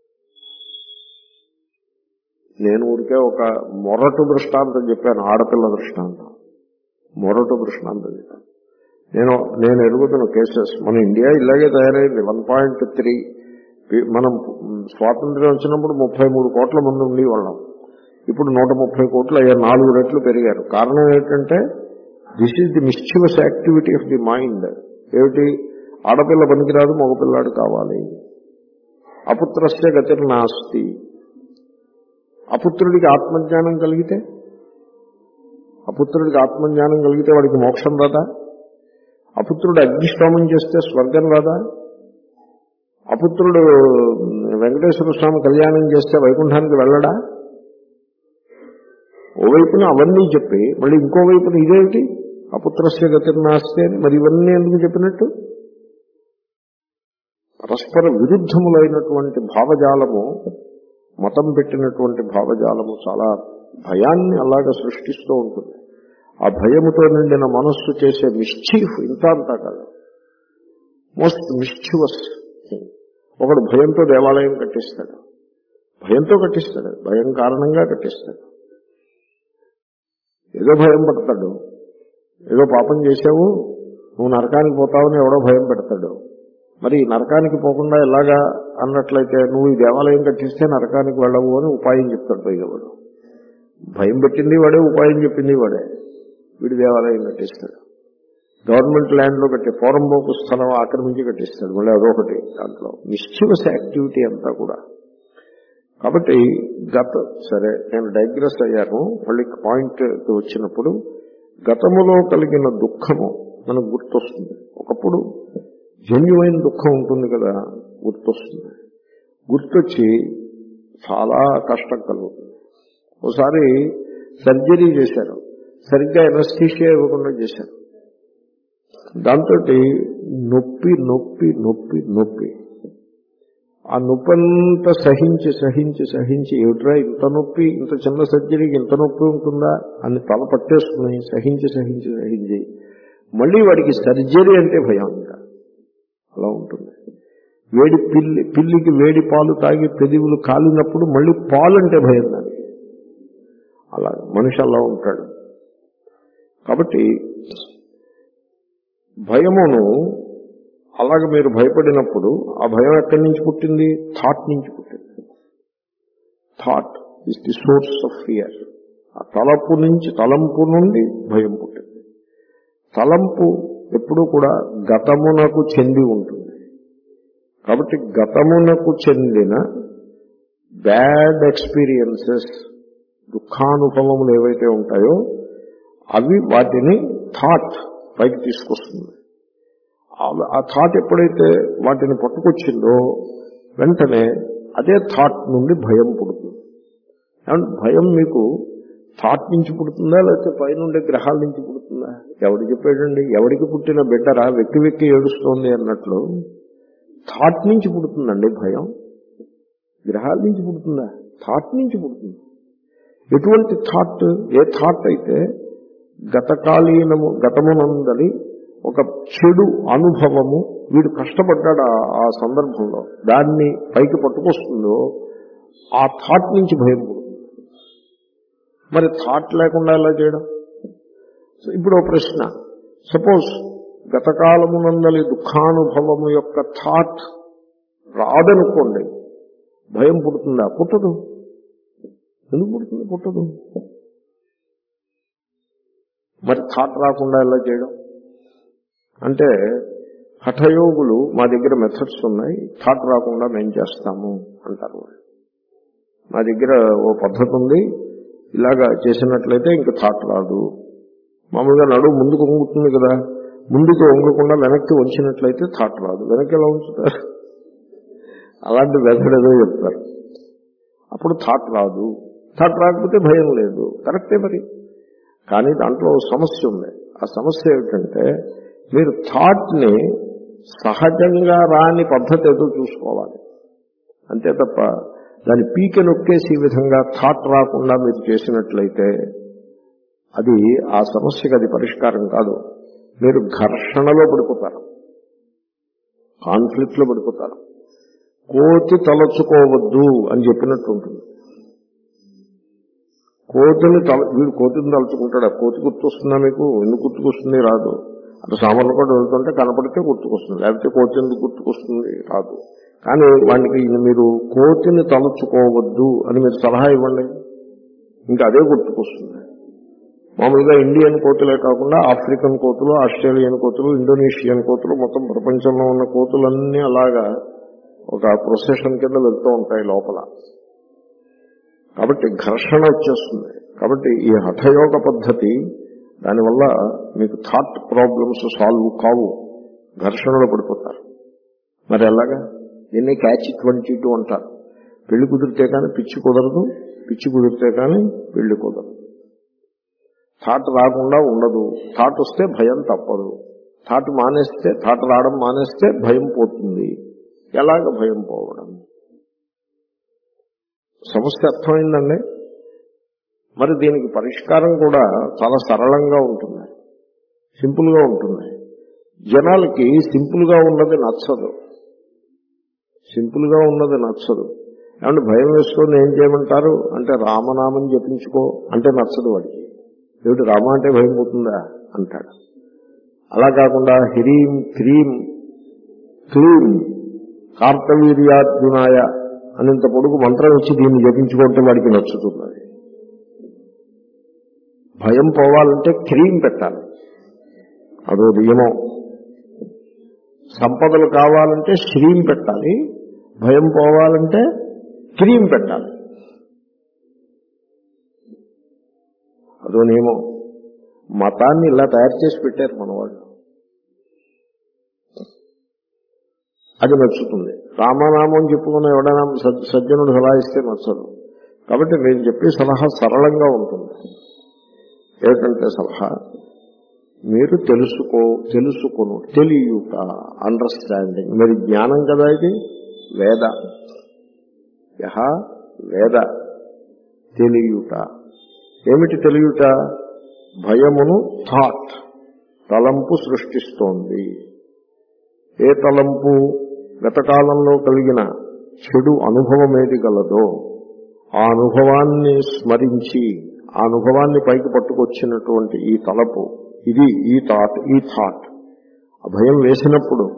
నేను ఊరికే ఒక మొరటు దృష్టాంతం చెప్పాను, ఆడపిల్ల దృష్టాంతం, మొరటు దృష్టాంతం చెప్పాను. నేను నేను ఎరుగుతున్న కేసెస్ మన ఇండియా ఇలాగే తయారైంది. వన్ పాయింట్ త్రీ మనం స్వాతంత్ర్యం వచ్చినప్పుడు ముప్పై మూడు కోట్ల మంది ఉండి వాళ్ళం. ఇప్పుడు నూట ముప్పై కోట్లు అయ్యారు, నాలుగు రెట్లు పెరిగారు. కారణం ఏంటంటే this is the mischievous activity of the mind. ఏమిటి? ఆడపిల్ల పనికిరాదు, మగపిల్లాడు కావాలి. అపుత్రస్య గతిర్ నాస్తి. అపుత్రుడికి ఆత్మజ్ఞానం కలిగితే అపుత్రుడికి ఆత్మజ్ఞానం కలిగితే వాడికి మోక్షం రాదా? అపుత్రుడు అగ్నిష్టోమం చేస్తే స్వర్గం రాదా? అపుత్రుడు వెంకటేశ్వర స్వామి కళ్యాణం చేస్తే వైకుంఠానికి వెళ్ళడా? ఓవైపున అవన్నీ చెప్పి మళ్ళీ ఇంకోవైపున ఇదేమిటి అపుత్రస్య గతిర్నాస్తి అని మరి ఇవన్నీ ఎందుకు చెప్పినట్టు? పరస్పర విరుద్ధములైనటువంటి భావజాలము, మతం పెట్టినటువంటి భావజాలము చాలా భయాన్ని అలాగా సృష్టిస్తూ ఉంటుంది. ఆ భయముతో నిండిన మనస్సు చేసే మిస్చీఫ్ ఇంత అంతా కాదు, మోస్ట్ మిస్చివస్ థింగ్. ఒకడు భయంతో దేవాలయం కట్టిస్తాడు, భయంతో కట్టిస్తాడు, భయం కారణంగా కట్టిస్తాడు. ఏదో భయం పడతాడు, ఏదో పాపం చేసావు నువ్వు నరకానికి పోతావని ఎవడో భయం పెడతాడు. మరి నరకానికి పోకుండా ఎలాగా అన్నట్లయితే నువ్వు ఈ దేవాలయం కట్టిస్తే నరకానికి వెళ్ళవు అని ఉపాయం చెప్తాడు. పైగా వాడు భయం పెట్టింది వాడే, ఉపాయం చెప్పింది వాడే. వీడి దేవాలయం కట్టిస్తాడు. గవర్నమెంట్ ల్యాండ్ లో కట్టే పోరంబోకు స్థలం ఆక్రమించి కట్టిస్తాడు. మళ్ళీ అదొకటి. దాంట్లో మిస్చివస్ యాక్టివిటీ అంతా కూడా. కాబట్టి గత సరే నేను డైగ్రెస్ అయ్యాను. మళ్ళీ పాయింట్ వచ్చినప్పుడు గతములో కలిగిన దుఃఖము మనకు గుర్తొస్తుంది. ఒకప్పుడు జెన్యువైన దుఃఖం ఉంటుంది కదా, గుర్తొస్తుంది. గుర్తొచ్చి చాలా కష్టం కలుగుతుంది. ఒకసారి సర్జరీ చేశారు, సరిగ్గా ఎనస్థీషియా ఇవ్వకుండా చేశారు. దాంతో నొప్పి నొప్పి నొప్పి నొప్పి ఆ నొప్పంతా సహించి సహించి సహించి ఏమిట్రా ఇంత నొప్పి, ఇంత చిన్న సర్జరీకి ఇంత నొప్పి ఉంటుందా అని తల పట్టేసుకుని సహించి సహించి సహించి మళ్ళీ వాడికి సర్జరీ అంటే భయం. ఇంకా అలా ఉంటుంది. వేడి పిల్లి పిల్లికి వేడి పాలు తాగి పెదవులు కాలినప్పుడు మళ్ళీ పాలు అంటే భయం దానికి. అలా మనిషి అలా ఉంటాడు. కాబట్టి భయమును అలాగే మీరు భయపడినప్పుడు ఆ భయం ఎక్కడి నుంచి పుట్టింది? థాట్ నుంచి పుట్టింది. Thought is the source of fear. ఆ తలపు నుంచి, తలంపు నుండి భయం పుట్టింది. తలంపు ఎప్పుడూ కూడా గతమునకు చెంది ఉంటుంది. కాబట్టి గతమునకు చెందిన బ్యాడ్ ఎక్స్పీరియన్సెస్, దుఃఖానుభవములు ఏవైతే ఉంటాయో అవి వాటిని థాట్ పైకి తీసుకొస్తుంది. ఆ థాట్ ఎప్పుడైతే వాటిని పట్టుకొచ్చిందో వెంటనే అదే థాట్ నుండి భయం పుడుతుంది. భయం మీకు థాట్ నుంచి పుడుతుందా లేకపోతే పైనుండే గ్రహాల నుంచి పుడుతుందా? ఎవడు చెప్పాడండి? ఎవడికి పుట్టిన బిడ్డరా వెక్కి వెక్కి ఏడుస్తోంది అన్నట్లు థాట్ నుంచి పుడుతుందండి భయం. గ్రహాల నుంచి పుడుతుందా? థాట్ నుంచి పుడుతుంది. ఎటువంటి థాట్? ఏ థాట్ అయితే గతకాలీనము, గతమునందలి ఒక చెడు అనుభవము, వీడు కష్టపడ్డాడు ఆ సందర్భంలో, దాన్ని పైకి పట్టుకొస్తుందో ఆ థాట్ నుంచి భయం పుడుతుంది. మరి థాట్ లేకుండా ఎలా చేయడం? సో ఇప్పుడు ఒక ప్రశ్న, సపోజ్ గతకాలమునందలి దుఃఖానుభవము యొక్క థాట్ రాదనుకోండి, భయం పుడుతుందా? పుట్టదు. ఎందుకు పుడుతుంది? పుట్టదు. మరి థాట్ రాకుండా ఎలా చేయడం అంటే, హఠయోగులు మా దగ్గర మెథడ్స్ ఉన్నాయి, థాట్ రాకుండా మేము చేస్తాము అంటారు. మా దగ్గర ఓ పద్ధతి ఉంది, ఇలాగా చేసినట్లయితే ఇంక థాట్ రాదు. మామూలుగా నడువు ముందుకు వంగుతుంది కదా, ముందుకు వంగకుండా వెనక్కి వంచినట్లయితే థాట్ రాదు. వెనక్కి ఎలా ఉంచుతారు? అలాంటి వెదడేదో చెప్తారు. అప్పుడు థాట్ రాదు. థాట్ రాకపోతే భయం లేదు. కరెక్టే మరి. కానీ దాంట్లో సమస్య ఉంది. ఆ సమస్య ఏమిటంటే, మీరు థాట్ని సహజంగా రాని పద్ధతి ఏదో చూసుకోవాలి అంతే తప్ప దాని పీక నొక్కేసి ఈ విధంగా థాట్ రాకుండా మీరు చేసినట్లయితే అది ఆ సమస్యకు అది పరిష్కారం కాదు. మీరు ఘర్షణలో పడిపోతారు, కాన్ఫ్లిక్ట్ లో పడిపోతారు. కోతి తలచుకోవద్దు అని చెప్పినట్టు ఉంటుంది. కోతిని తల వీడు కోతిని తలుచుకుంటాడు. కోతి గుర్తొస్తుందా మీకు? ఎందుకు గుర్తుకొస్తుంది? రాదు. అటు సామాన్లు కూడా వెళ్తుంటే కనపడితే గుర్తుకొస్తుంది, లేకపోతే కోతి ఎందుకు గుర్తుకొస్తుంది? రాదు. కానీ వాడికి మీరు కోతిని తలుచుకోవద్దు అని మీరు సలహా ఇవ్వండి, ఇంకా అదే గుర్తుకొస్తుంది. మామూలుగా ఇండియన్ కోతులే కాకుండా ఆఫ్రికన్ కోతులు, ఆస్ట్రేలియన్ కోతులు, ఇండోనేషియన్ కోతులు, మొత్తం ప్రపంచంలో ఉన్న కోతులన్నీ అలాగా ఒక ప్రొసెషన్ కింద వెళ్తూ ఉంటాయి లోపల. కాబట్టి ఘర్షణ వచ్చేస్తుంది. కాబట్టి ఈ హఠయోగ పద్ధతి దానివల్ల మీకు థాట్ ప్రాబ్లమ్స్ సాల్వ్ కావు, ఘర్షణలో పడిపోతారు. మరి ఎలాగా? దీన్ని క్యాచ్ ట్వంటీ టూ అంటారు. పెళ్లి కుదిరితే కానీ పిచ్చి కుదరదు, పిచ్చి కుదిరితే కానీ పెళ్లి కుదరదు. థాట్ రాకుండా ఉండదు, థాట్ వస్తే భయం తప్పదు. థాట్ మానేస్తే, థాట్ రావడం మానేస్తే భయం పోతుంది. ఎలాగ భయం పోవడం? సమస్య అర్థమైందండి. మరి దీనికి పరిష్కారం కూడా చాలా సరళంగా ఉంటుంది, సింపుల్ గా ఉంటుంది. జనాలకి సింపుల్ గా ఉన్నది నచ్చదు, సింపుల్ గా ఉన్నది నచ్చదు. ఏమంటే భయం వేసుకొని ఏం చేయమంటారు అంటే, రామనామం జపించుకో అంటే నచ్చదు వాడికి. ఏమిటి రామ అంటే భయం పోతుందా అంటాడు. అలా కాకుండా హ్రీం క్రీం క్లీం కార్తవీర్యార్జునాయ అనంత పొడుగు మంత్రం ఇచ్చి దీన్ని జపించుకుంటే వాడికి నచ్చుతున్నది. భయం పోవాలంటే క్రీం పెట్టాలి, అదో నియమం. సంపదలు కావాలంటే శ్రీం పెట్టాలి, భయం పోవాలంటే క్రీం పెట్టాలి, అదో నియమం. మతాన్ని ఇలా తయారు చేసి పెట్టారు మన వాళ్ళు. అది నచ్చుతుంది. రామనామం చెప్పుకున్న ఎవడైనా సజ్జనుడు సలహా ఇస్తే నచ్చదు. కాబట్టి నేను చెప్పే సలహా సరళంగా ఉంటుంది. ఏమిటంటే సలహా, మీరు తెలుసుకో తెలుసుకొను తెలియుట, అండర్స్టాండింగ్. మరి జ్ఞానం కదా ఇది, వేద. యహ వేద తెలియుట. ఏమిటి తెలియుట? భయమును థాట్, తలంపు సృష్టిస్తోంది. ఏ తలంపు? గతకాలంలో కలిగిన చెడు అనుభవం ఏది గలదో ఆ అనుభవాన్ని స్మరించి ఆ అనుభవాన్ని పైకి పట్టుకొచ్చినటువంటి ఈ తలపు, ఇది ఈ థాట్. ఈ థాట్ ఆ భయం వేసినప్పుడు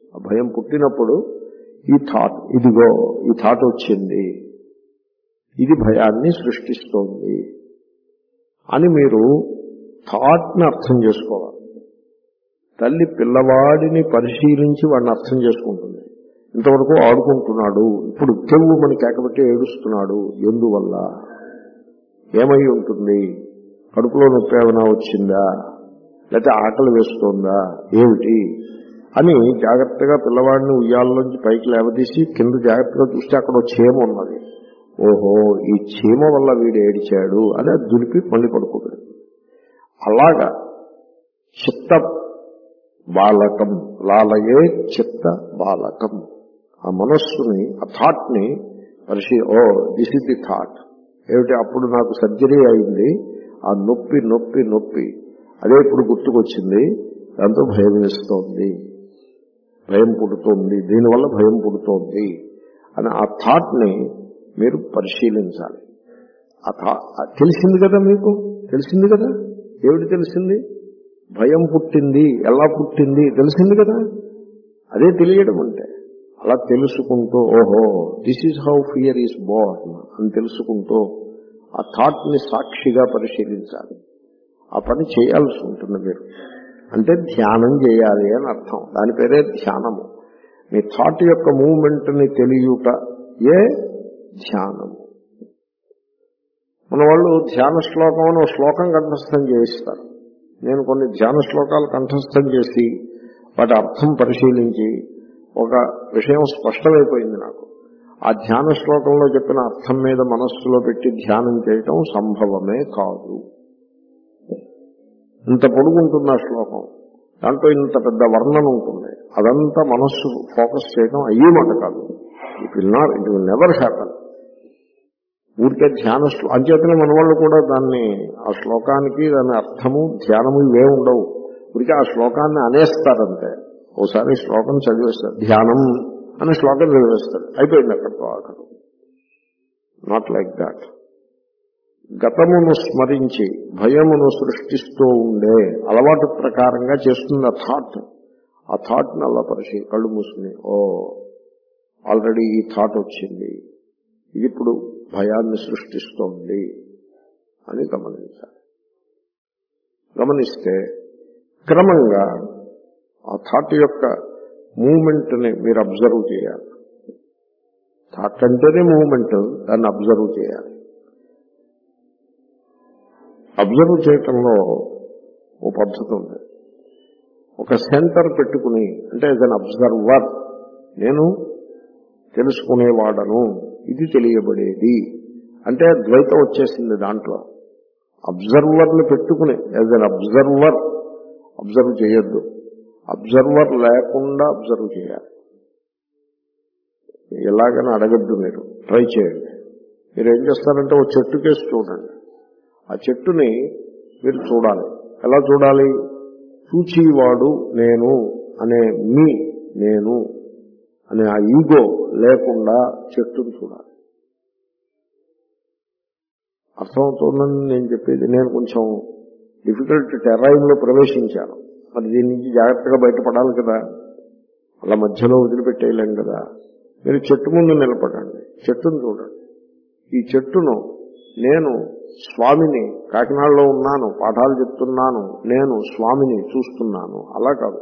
ఆ భయం పుట్టినప్పుడు ఈ థాట్, ఇదిగో ఈ థాట్ వచ్చింది, ఇది భయాన్ని సృష్టిస్తోంది అని మీరు థాట్ని అర్థం చేసుకోవాలి. తల్లి పిల్లవాడిని పరిశీలించి వాడిని అర్థం చేసుకుంటుంది. ఇంతవరకు ఆడుకుంటున్నాడు, ఇప్పుడు తెవ్వు మన కేకబెట్టి ఏడుస్తున్నాడు, ఎందువల్ల, ఏమై ఉంటుంది, కడుపులో నొప్పి ఏమైనా వచ్చిందా, లేకపోతే ఆకలి వేస్తోందా, ఏమిటి అని జాగ్రత్తగా పిల్లవాడిని ఉయ్యాల్లోంచి పైకి లేవదీసి కింద జాగ్రత్తగా చూస్తే అక్కడ చీమ ఉన్నది. ఓహో, ఈ చీమ వల్ల వీడు ఏడిచాడు అని అది దులిపి మళ్ళీ పడుకోబెడు. అలాగా చిత్త బాలకం, లాలయే చిత్త బాలకం, ఆ మనస్సుని, ఆ థాట్ ని పరిశీ oh this is the thought, ఏమిటి, అప్పుడు నాకు సర్జరీ అయింది, ఆ నొప్పి నొప్పి నొప్పి అదే ఇప్పుడు గుర్తుకొచ్చింది, దాంతో భయం వేస్తోంది, భయం పుడుతోంది, దీనివల్ల భయం పుడుతోంది అని ఆ థాట్ ని మీరు పరిశీలించాలి. ఆ థాట్ తెలిసింది కదా, మీకు తెలిసింది కదా, ఏమిటి తెలిసింది, భయం పుట్టింది, ఎలా పుట్టింది తెలిసింది కదా, అదే తెలియడం అంటే. అలా తెలుసుకుంటూ ఓహో this is how fear is born అని తెలుసుకుంటూ ఆ థాట్ ని సాక్షిగా పరిశీలించాలి. ఆ పని చేయాల్సి ఉంటుంది మీరు. అంటే ధ్యానం చేయాలి అని అర్థం. దాని పేరే ధ్యానము. మీ థాట్ యొక్క మూవ్మెంట్ ని తెలియుట ఏ ధ్యానము. మన వాళ్ళు ధ్యాన శ్లోకం అని ఒక శ్లోకం కంఠస్థం చేయిస్తారు. నేను కొన్ని ధ్యాన శ్లోకాలు కంఠస్థం చేసి వాటి అర్థం పరిశీలించి ఒక విషయం స్పష్టమైపోయింది నాకు. ఆ ధ్యాన శ్లోకంలో చెప్పిన అర్థం మీద మనస్సులో పెట్టి ధ్యానం చేయటం సంభవమే కాదు. ఇంత పొడుగుంటుంది ఆ శ్లోకం, దాంట్లో ఇంత పెద్ద వర్ణన ఉంటుంది, అదంతా మనస్సు ఫోకస్ చేయడం అయ్యేమాట కాదు. It will not, it will never happen. ఊరికే ధ్యాన శ్లో అంచేతనే మన వాళ్ళు కూడా దాన్ని, ఆ శ్లోకానికి దాని అర్థము ధ్యానము ఇవే ఉండవు. ఊరికే ఆ శ్లోకాన్ని అనేస్తారంటే. ఓసారి శ్లోకం చదివేస్తారు, ధ్యానం అని శ్లోకం చదివేస్తారు, అయిపోయింది అక్కడితో ఆఖరు. Not like that. గతమును స్మరించి భయమును సృష్టిస్తూ ఉండే అలవాటు ప్రకారంగా చేస్తున్న థాట్, ఆ థాట్ ని అలా పరిశీ కళ్ళు మూసుకుని ఓ ఆల్రెడీ ఈ థాట్ వచ్చింది, ఇది ఇప్పుడు భయాన్ని సృష్టిస్తోంది అని గమనించాలి. గమనిస్తే క్రమంగా ఆ థాట్ యొక్క మూవ్మెంట్ ని మీరు అబ్జర్వ్ చేయాలి. థాట్ అంటేనే మూవ్మెంట్, దాన్ని అబ్జర్వ్ చేయాలి. అబ్జర్వ్ చేయటంలో ఓ పద్ధతి ఉంది. ఒక సెంటర్ పెట్టుకుని, అంటే యాజ్ అన్ అబ్జర్వర్, నేను తెలుసుకునేవాడను, ఇది తెలియబడేది అంటే ద్వైతం వచ్చేసింది దాంట్లో. అబ్జర్వర్ని పెట్టుకుని యాజ్ అన్ అబ్జర్వర్ అబ్జర్వ్ చేయొద్దు, అబ్జర్వర్ లేకుండా అబ్జర్వ్ చేయాలి. ఎలాగని అడగద్దు, మీరు ట్రై చేయండి. మీరు ఏం చేస్తారంటే ఓ చెట్టు కేసి చూడండి. ఆ చెట్టుని మీరు చూడాలి. ఎలా చూడాలి? చూచేవాడు నేను అనే మీ, నేను అనే ఆ ఈగో లేకుండా చెట్టును చూడాలి. అర్థమవుతుందని నేను చెప్పేది. నేను కొంచెం డిఫికల్ట్ టెర్రైన్ లో ప్రవేశించాను. మరి దీని నుంచి జాగ్రత్తగా బయటపడాలి కదా, అలా మధ్యలో వదిలిపెట్టేయలేం కదా. మీరు చెట్టు ముందు నిలబడండి, చెట్టును చూడండి. ఈ చెట్టును నేను స్వామిని, కాకినాడలో ఉన్నాను, పాఠాలు చెప్తున్నాను, నేను స్వామిని చూస్తున్నాను, అలా కాదు.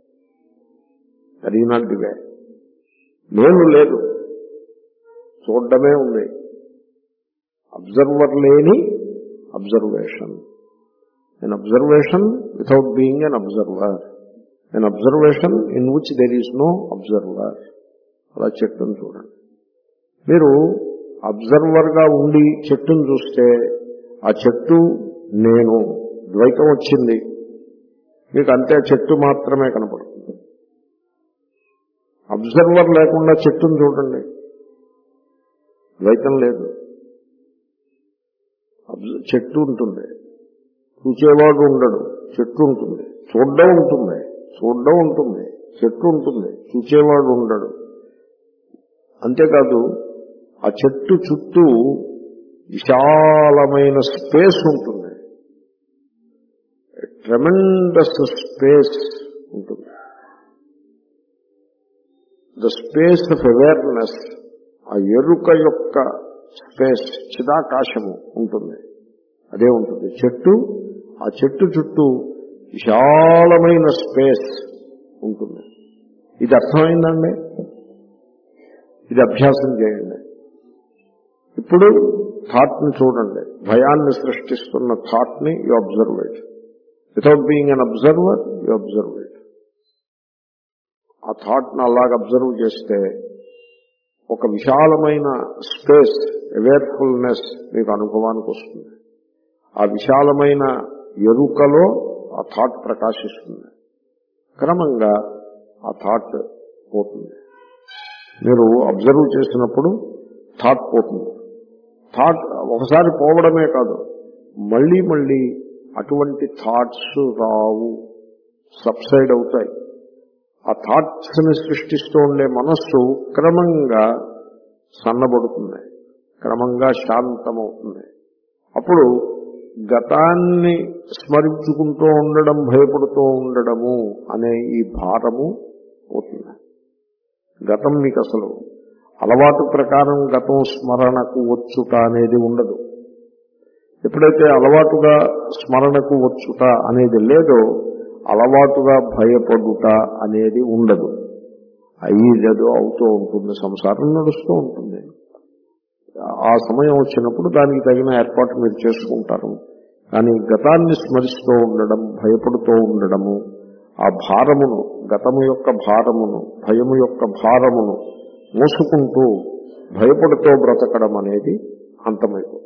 అది నాట్ ది వే. నేను లేదు, చూడడమే ఉంది. అబ్జర్వర్ లేని observation. an observation without being an observer, an observation in which there is no observer. అలా చెట్టును చూడండి. మీరు అబ్జర్వర్ గా ఉండి చెట్టును చూస్తే ఆ చెట్టు నేను ద్వైతం వచ్చింది, మీకు అంతే చెట్టు మాత్రమే కనపడుతుంది. అబ్జర్వర్ లేకుండా చెట్టును చూడండి, ద్వైతం లేదు. చెట్టు ఉంటుంది, చూచేవాడు ఉండడు, చెట్టు ఉంటుంది. చూడ్డం ఉంటుంది, చూడ్డం ఉంటుంది, చెట్టు ఉంటుంది, చూచేవాడు ఉండడు. అంతేకాదు ఆ చెట్టు చుట్టూ విశాలమైన స్పేస్ ఉంటుంది, ట్రెమెండస్ స్పేస్ ఉంటుంది. ద స్పేస్ ఆఫ్ అవేర్నెస్, ఆ ఎరుక యొక్క స్పేస్, చిదాకాశము ఉంటుంది, అదే ఉంటుంది. చెట్టు, ఆ చెట్టు చుట్టూ విశాలమైన స్పేస్ ఉంటుంది. ఇది అర్థమైందండి. ఇది అభ్యాసం చేయండి. ఇప్పుడు థాట్ని చూడండి. భయాన్ని సృష్టిస్తున్న థాట్ని you observe it. Without being an observer you observe it. ఆ థాట్ని అలాగ అబ్జర్వ్ చేస్తే ఒక విశాలమైన స్పేస్, అవేర్ఫుల్నెస్ మీకు అనుభవానికి వస్తుంది. ఆ విశాలమైన ఎరుకలో ఆ థాట్ ప్రకాశిస్తుంది. క్రమంగా ఆ థాట్ పోతుంది. మీరు అబ్జర్వ్ చేసినప్పుడు థాట్ పోతుంది. థాట్ ఒకసారి పోవడమే కాదు, మళ్ళీ మళ్ళీ అటువంటి థాట్స్ రావు, సబ్సైడ్ అవుతాయి. ఆ థాట్స్ ని సృష్టిస్తూ ఉండే మనస్సు క్రమంగా సన్నబడుతుంది, క్రమంగా శాంతమవుతుంది. అప్పుడు గతాన్ని స్మరించుకుంటూ ఉండడం, భయపడుతూ ఉండడము అనే ఈ భారము పోతుంది. గతం మీకు అసలు అలవాటు ప్రకారం గతం స్మరణకు వచ్చుట అనేది ఉండదు. ఎప్పుడైతే అలవాటుగా స్మరణకు వచ్చుట అనేది లేదో, అలవాటుగా భయపడుట అనేది ఉండదు. అయ్యేదో అవుతూ ఉంటుంది, సంసారం నడుస్తూ ఉంటుంది. ఆ సమయం వచ్చినప్పుడు దానికి తగిన ఏర్పాటు మీరు చేసుకుంటారు. కానీ గతాన్ని స్మరిస్తూ ఉండడం, భయపడుతూ ఉండడము, ఆ భారమును, గతము యొక్క భారమును, భయము యొక్క భారమును మోసుకుంటూ భయపడుతూ బ్రతకడం అనేది అంతమైపోతుంది.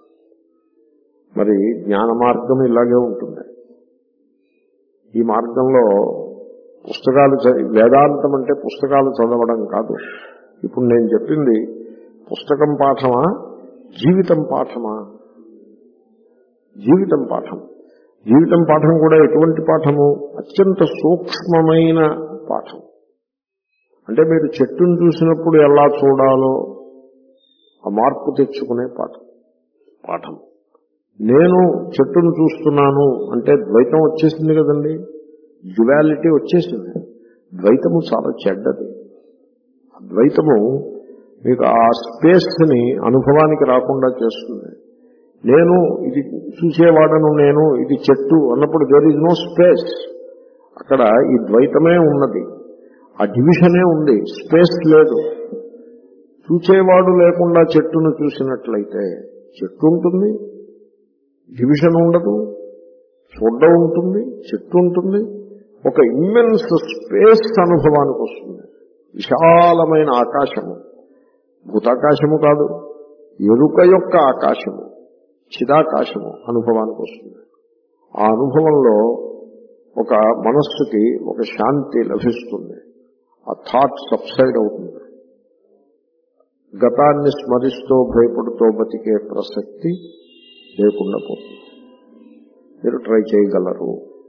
మరి జ్ఞాన మార్గం ఇలాగే ఉంటుంది. ఈ మార్గంలో పుస్తకాలు వేదాంతం అంటే పుస్తకాలు చదవడం కాదు. ఇప్పుడు నేను చెప్పింది పుస్తకం పాఠమా, జీవితం పాఠమా? జీవితం పాఠం. జీవితం పాఠం కూడా ఎటువంటి పాఠము? అత్యంత సూక్ష్మమైన పాఠం. అంటే మీరు చెట్టును చూసినప్పుడు ఎలా చూడాలో ఆ మార్పు తెచ్చుకునే పాఠం పాఠం నేను చెట్టును చూస్తున్నాను అంటే ద్వైతం వచ్చేసింది కదండి, డ్యువాలిటీ వచ్చేసింది. ద్వైతము చాలా చెడ్డది. ద్వైతము మీకు ఆ స్పేస్ ని అనుభవానికి రాకుండా చేస్తుంది. నేను ఇది చూసేవాడను, నేను ఇది చెట్టు అన్నప్పుడు దేర్ ఈజ్ నో స్పేస్. అక్కడ ఈ ద్వైతమే ఉన్నది, ఆ డివిజనే ఉంది, స్పేస్ లేదు. చూచేవాడు లేకుండా చెట్టును చూసినట్లయితే చెట్టు ఉంటుంది, డివిజన్ ఉండదు, చూడ్డం ఉంటుంది, చెట్టు ఉంటుంది, ఒక ఇమ్మెన్స్ స్పేస్ అనుభవానికి వస్తుంది. విశాలమైన ఆకాశము, భూతాకాశము కాదు, ఎరుక యొక్క ఆకాశము, చిదాకాశము అనుభవానికి వస్తుంది. ఆ అనుభవంలో ఒక మనస్సుకి ఒక శాంతి లభిస్తుంది. ఆ థాట్ సబ్సైడ్ అవుతుంది. గతాన్ని స్మరిస్తూ భయపడుతూ బతికే ప్రసక్తి లేకుండా పోతుంది. మీరు ట్రై చేయగలరు.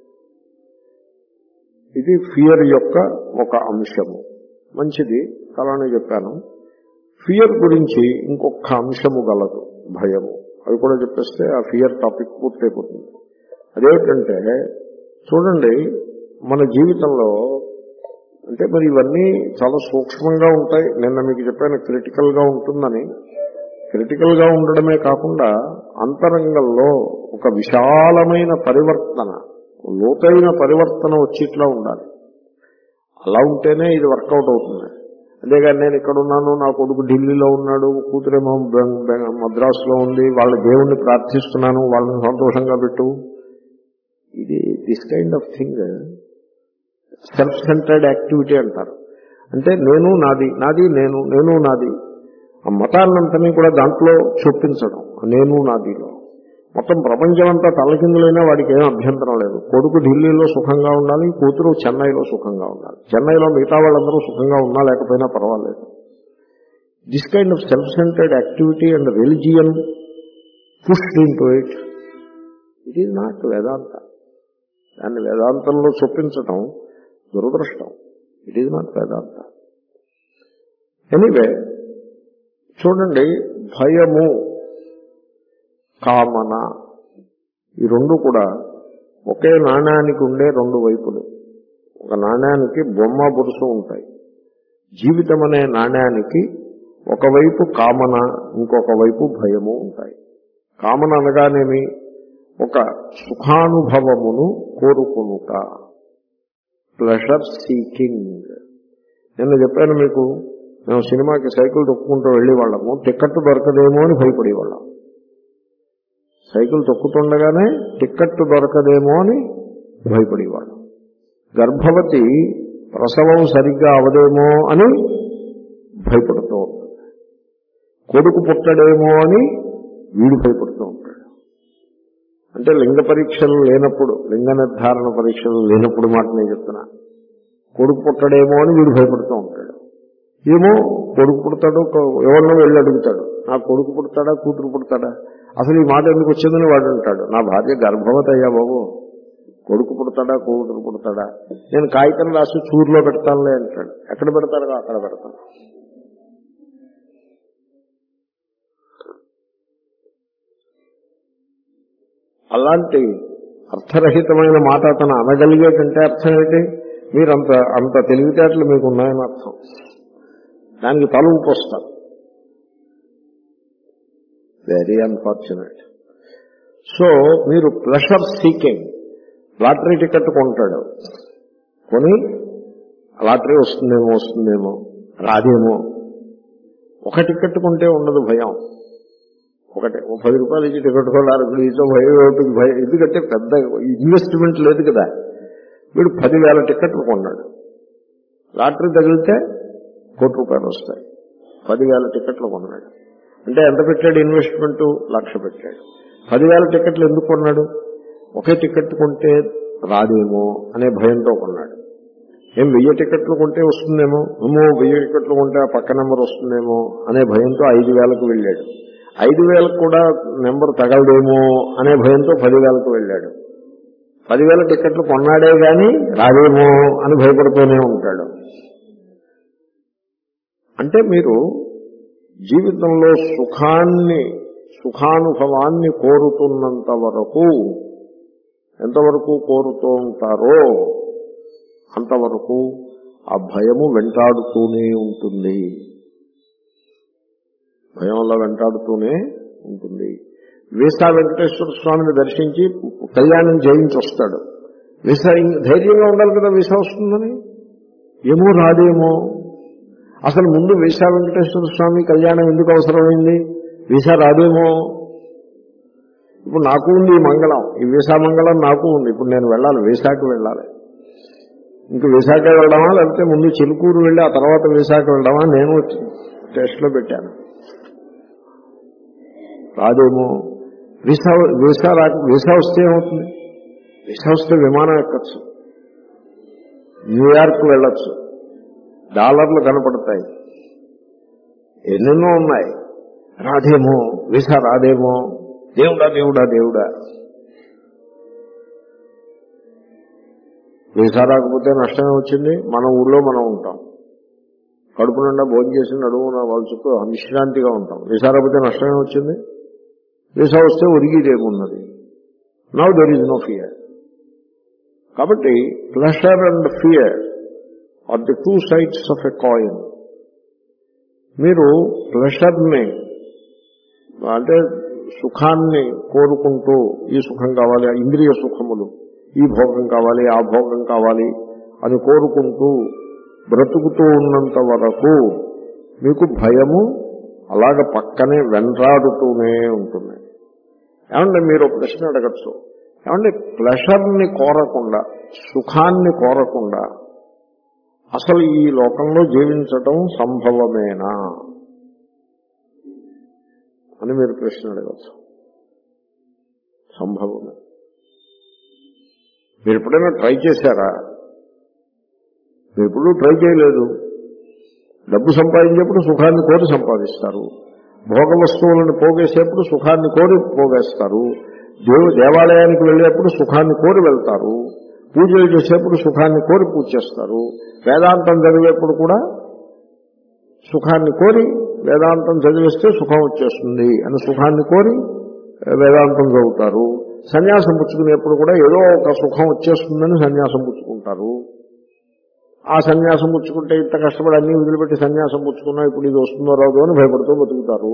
ఇది ఫియర్ యొక్క ఒక అంశము. మంచిది, అలానే చెప్పాను. ఫియర్ గురించి ఇంకొక అంశము గలదు, భయము. అవి కూడా చెప్పేస్తే ఆ ఫియర్ టాపిక్ పూర్తయిపోతుంది. అదేమిటంటే చూడండి, మన జీవితంలో అంటే మరి ఇవన్నీ చాలా సూక్ష్మంగా ఉంటాయి. నిన్న మీకు చెప్పాను క్రిటికల్ గా ఉంటుందని. క్రిటికల్ గా ఉండడమే కాకుండా అంతరంగంలో ఒక విశాలమైన పరివర్తన, లోతైన పరివర్తన వచ్చేట్లా ఉండాలి. అలా ఉంటేనే ఇది వర్కౌట్ అవుతుంది. అంతేగాని నేను ఇక్కడ ఉన్నాను, నా కొడుకు ఢిల్లీలో ఉన్నాడు, కూతురేమో మద్రాసులో ఉంది, వాళ్ళ దేవుణ్ణి ప్రార్థిస్తున్నాను, వాళ్ళని సంతోషంగా పెట్టు, ఇది this kind of thing self centred activity అంటారు. అంటే నేను నాది, నాది నేను, నేను నాది, ఆ మతాన్నంతని కూడా దాంట్లో చొప్పించడం, నేను నాదిలో. మొత్తం ప్రపంచం అంతా తలకిందులైనా వాడికి ఏం అభ్యంతరం లేదు. కొడుకు ఢిల్లీలో సుఖంగా ఉండాలి, కూతురు చెన్నైలో సుఖంగా ఉండాలి. చెన్నైలో మిగతా వాళ్ళందరూ సుఖంగా ఉన్నా లేకపోయినా పర్వాలేదు. This kind of self centred activity and religion pushed into it, it is not Vedanta. దాన్ని వేదాంతంలో చొప్పించటం దురదృష్టం. It is not Vedanta. Anyway చూడండి, భయము, కామన, ఈ రెండు కూడా ఒకే నాణ్యానికి ఉండే రెండు వైపులు. ఒక నాణ్యానికి బొమ్మ బొరుసు ఉంటాయి. జీవితం అనే నాణ్యానికి ఒకవైపు కామన, ఇంకొక వైపు భయము ఉంటాయి. కామన అనగానేమి? ఒక సుఖానుభవమును కోరుకునుట, ప్లెజర్ సీకింగ్. నేను చెప్పాను మీకు, మేము సినిమాకి సైకిల్ తొక్కుకుంటూ వెళ్ళేవాళ్ళము, టిక్కెట్ దొరకదేమో అని భయపడేవాళ్ళం. సైకిల్ తొక్కుతుండగానే టిక్కెట్ దొరకదేమో అని భయపడేవాళ్ళం. గర్భవతి ప్రసవం సరిగ్గా అవదేమో అని భయపడుతూ ఉంటుంది. కొడుకు పుట్టడేమో అని వీడు భయపడుతూ ఉంటాడు. అంటే లింగ పరీక్షలు లేనప్పుడు, లింగ నిర్ధారణ పరీక్షలు లేనప్పుడు మాట నేను చెప్తున్నా. కొడుకు పుట్టడేమో అని వీడు భయపడుతూ ఉంటాడు. ఏమో కొడుకు పుడతాడు, ఎవరినో వెళ్ళి అడుగుతాడు, నా కొడుకు పుడతాడా కూతురు పుడతాడా, అసలు ఈ మాట ఎందుకు వచ్చిందని వాడు అంటాడు, నా భార్య గర్భవతి అయ్యా బాబు, కొడుకు పుడతాడా కూతురు పుడతాడా, నేను కాగితం రాసి చూరులో పెడతానులే అంటాడు. ఎక్కడ పెడతారో అక్కడ పెడతాను. అలాంటి అర్థరహితమైన మాట అతను అనగలిగేటంటే అర్థం ఏంటి? మీరంత అంత తెలివితేటలు మీకు ఉన్నాయని అర్థం. దానికి తల ఊపొస్తారు. Very unfortunate. సో మీరు ప్లెజర్ సీకింగ్, లాటరీ టికెట్ కొంటాడు, కొని లాటరీ వస్తుందేమో వస్తుందేమో రాదేమో. ఒక టికెట్ కొంటే ఉండదు భయం, ఒకటే ఓ పది రూపాయలు ఇచ్చి టికెట్ కొనాలి, ఇచ్చో భయం అవుతుంది. భయం ఎందుకంటే పెద్ద ఇన్వెస్ట్మెంట్ లేదు కదా. వీడు పదివేల టికెట్లు కొన్నాడు, లాటరీ తగిలితే కోటి రూపాయలు వస్తాయి. పదివేల టికెట్లు కొన్నాడు అంటే ఎంత పెట్టాడు ఇన్వెస్ట్మెంట్? లక్ష పెట్టాడు. పదివేల టికెట్లు ఎందుకు కొన్నాడు? ఒకే టికెట్ కొంటే రాదేమో అనే భయంతో కొన్నాడు. ఏం వెయ్యి టికెట్లు కొంటే వస్తుందేమో, ఏమో వెయ్యి టికెట్లు కొంటే ఆ పక్క నెంబర్ వస్తుందేమో అనే భయంతో ఐదు వేలకు వెళ్ళాడు. ఐదు వేలకు కూడా నెంబర్ తగలదేమో అనే భయంతో పదివేలకు వెళ్ళాడు. పదివేల టికెట్లు కొన్నాడే గాని రాదేమో అని భయపడుతూనే ఉంటాడు. అంటే మీరు జీవితంలో సుఖాన్ని, సుఖానుభవాన్ని కోరుతున్నంత వరకు, ఎంతవరకు కోరుతూ ఉంటారో అంతవరకు ఆ భయము వెంటాడుతూనే ఉంటుంది. భయం వల్ల వెంటాడుతూనే ఉంటుంది. వీసా వెంకటేశ్వర స్వామిని దర్శించి కళ్యాణం జయించి వస్తాడు. వీసా ధైర్యంగా ఉండాలి కదా, వీసా వస్తుందని. ఏమో రాదేమో. అసలు ముందు వీసా వెంకటేశ్వర స్వామి కళ్యాణం ఎందుకు అవసరమైంది? వీసా రాదేమో. ఇప్పుడు నాకు ఉంది ఈ మంగళం, ఈ వీసా మంగళం నాకు ఉంది. ఇప్పుడు నేను వెళ్ళాలి, వీసాకి వెళ్ళాలి. ఇంక వీసాకే వెళ్ళడమా లేకపోతే ముందు చిలుకూరు వెళ్ళి ఆ తర్వాత వీసాకి వెళ్ళడమా? నేను టెస్ట్లో పెట్టాను, రాదేమో. వీసా వీసా రా వీసా వస్తే ఏమవుతుంది? వీసా వస్తే విమానం ఎక్కచ్చు, న్యూయార్క్ వెళ్ళొచ్చు, డాలర్లు కనపడతాయి, ఎన్నెన్నో ఉన్నాయి. రాదేమో, వీసా రాదేమో. దేవుడా దేవుడా దేవుడా. వీసా రాకపోతే నష్టమే వచ్చింది. మన ఊళ్ళో మనం ఉంటాం, కడుపు నిండా భోజనం చేసి నడువున వలచుకు విశ్రాంతిగా ఉంటాం. వీసా రాకపోతే నష్టమే వచ్చింది. వీసా వస్తే ఒరిగిదేమున్నది. Now there is no fear. కాబట్టి pleasure and fear are the two sides of a coin. మీరు ప్లెజర్ని అంటే సుఖాన్ని కోరుకుంటూ, ఈ సుఖం కావాలి, ఇంద్రియ సుఖములు, ఈ భోగం కావాలి, ఆ భోగం కావాలి అని కోరుకుంటూ బ్రతుకుతూ ఉన్నంత వరకు మీకు భయము అలాగ పక్కనే వెంటాడుతూనే ఉంటుంది. ఏమంటే మీరు ప్రశ్న అడగచ్చు, ఏమంటే ప్లెజర్ని కోరకుండా, సుఖాన్ని కోరకుండా అసలు ఈ లోకంలో జీవించటం సంభవమేనా అని మీరు ప్రశ్న అడగచ్చు. సంభవమే. మీరు ఎప్పుడైనా ట్రై చేశారా? మీరు ఎప్పుడూ ట్రై చేయలేదు. డబ్బు సంపాదించేప్పుడు సుఖాన్ని కోరి సంపాదిస్తారు, భోగ వస్తువులను పోగేసేప్పుడు సుఖాన్ని కోరి పోగేస్తారు, దేవు దేవాలయానికి వెళ్ళేప్పుడు సుఖాన్ని కోరి వెళ్తారు, పూజలు చేసేప్పుడు సుఖాన్ని కోరి పూజ చేస్తారు, వేదాంతం చదివేప్పుడు కూడా సుఖాన్ని కోరి వేదాంతం చదివిస్తే సుఖం వచ్చేస్తుంది అని సుఖాన్ని కోరి వేదాంతం చదువుతారు, సన్యాసం పుచ్చుకునేప్పుడు కూడా ఏదో ఒక సుఖం వచ్చేస్తుందని సన్యాసం పుచ్చుకుంటారు. ఆ సన్యాసం పుచ్చుకుంటే ఇంత కష్టపడి అన్ని వదిలిపెట్టి సన్యాసం పుచ్చుకున్నా ఇప్పుడు ఇది వస్తుందో రాదో అని భయపడుతూ బతుకుతారు.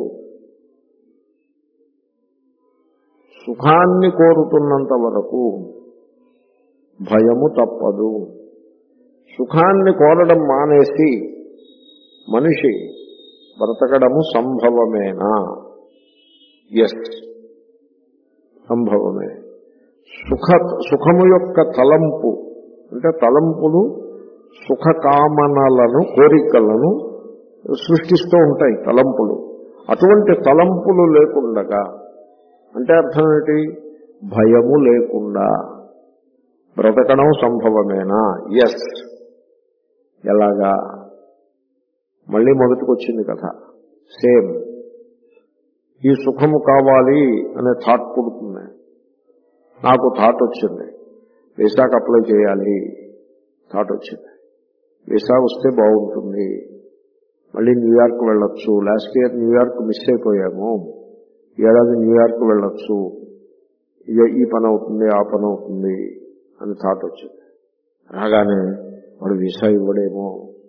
సుఖాన్ని కోరుతున్నంత వరకు భయము తప్పదు. సుఖాన్ని కోరడం మానేసి మనిషి బ్రతకడము సంభవమేనా? ఎస్, సంభవమే. సుఖ సుఖము యొక్క తలంపు అంటే తలంపులు సుఖకామనలను కోరికలను సృష్టిస్తూ ఉంటాయి తలంపులు. అటువంటి తలంపులు లేకుండగా అంటే అర్థం ఏంటి? భయము లేకుండా బ్రతకడం సంభవమేనా? ఎస్. ఎలాగా? మళ్ళీ మొదటికొచ్చింది కథ. సేమ్. ఈ సుఖము కావాలి అనే థాట్ పుడుతుంది. నాకు థాట్ వచ్చింది, వీసాకు అప్లై చేయాలి. థాట్ వచ్చింది, వీసా వస్తే బాగుంటుంది, మళ్ళీ న్యూయార్క్ వెళ్ళొచ్చు. లాస్ట్ ఇయర్ న్యూయార్క్ మిస్ అయిపోయాము, ఏడాది న్యూయార్క్ వెళ్ళొచ్చు, ఇక ఈ పని అవుతుంది ఆ పని అవుతుంది అని థాట్ వచ్చింది. రాగానే వాడు వీసా ఇవ్వడేమో,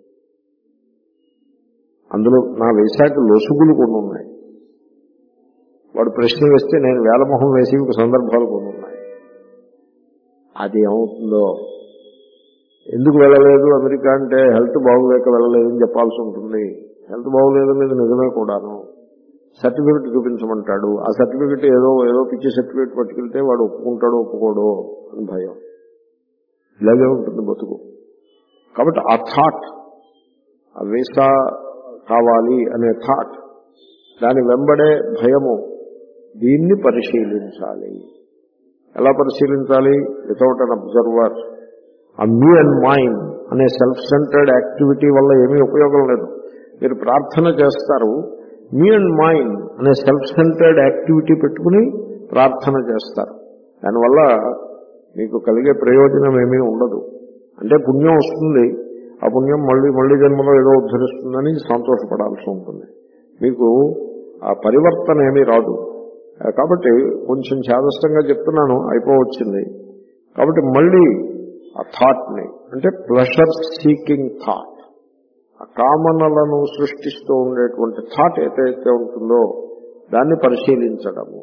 అందులో నా వీసాకి లొసుగులు కొన్ని ఉన్నాయి. వాడు ప్రశ్న వేస్తే నేను వేలమొహం వేసి ఒక సందర్భాలు కొన్ని ఉన్నాయి. అది ఏమవుతుందో, ఎందుకు వెళ్ళలేదు అమెరికా అంటే హెల్త్ బాగోలేక వెళ్ళలేదని చెప్పాల్సి ఉంటుంది. హెల్త్ బాగోలేదనేది నిజమే కూడాను. సర్టిఫికెట్ చూపించమంటాడు, ఆ సర్టిఫికెట్ ఏదో ఏదో పిచ్చి సర్టిఫికెట్ పట్టుకెళ్తే వాడు ఒప్పుకుంటాడో ఒప్పుకోడో అని భయం. ఇలాగే ఉంటుంది బతుకు. కాబట్టి ఆ థాట్, ఆ వీసా కావాలి అనే థాట్, దాని వెంబడే భయము, దీన్ని పరిశీలించాలి. ఎలా పరిశీలించాలి? Without an observer. ఆ మీ అండ్ మైండ్ అనే సెల్ఫ్ సెంటర్డ్ యాక్టివిటీ వల్ల ఏమీ ఉపయోగం లేదు. మీరు ప్రార్థన చేస్తారు, మీ అండ్ మైండ్ అనే సెల్ఫ్ సెంటర్డ్ యాక్టివిటీ పెట్టుకుని ప్రార్థన చేస్తారు. దానివల్ల మీకు కలిగే ప్రయోజనం ఏమీ ఉండదు. అంటే పుణ్యం వస్తుంది, ఆ పుణ్యం మళ్ళీ మళ్ళీ జన్మలో ఏదో ఉద్ధరిస్తుందని సంతోషపడాల్సి ఉంటుంది. మీకు ఆ పరివర్తన ఏమీ రాదు. కాబట్టి కొంచెం చాదస్తంగా చెప్తున్నాను, అయిపోవచ్చింది. కాబట్టి మళ్ళీ ఆ థాట్ని, అంటే ప్లెషర్ సీకింగ్ థాట్, ఆ కామనలను సృష్టిస్తూ ఉండేటువంటి థాట్ ఏదైతే ఉంటుందో దాన్ని పరిశీలించడము.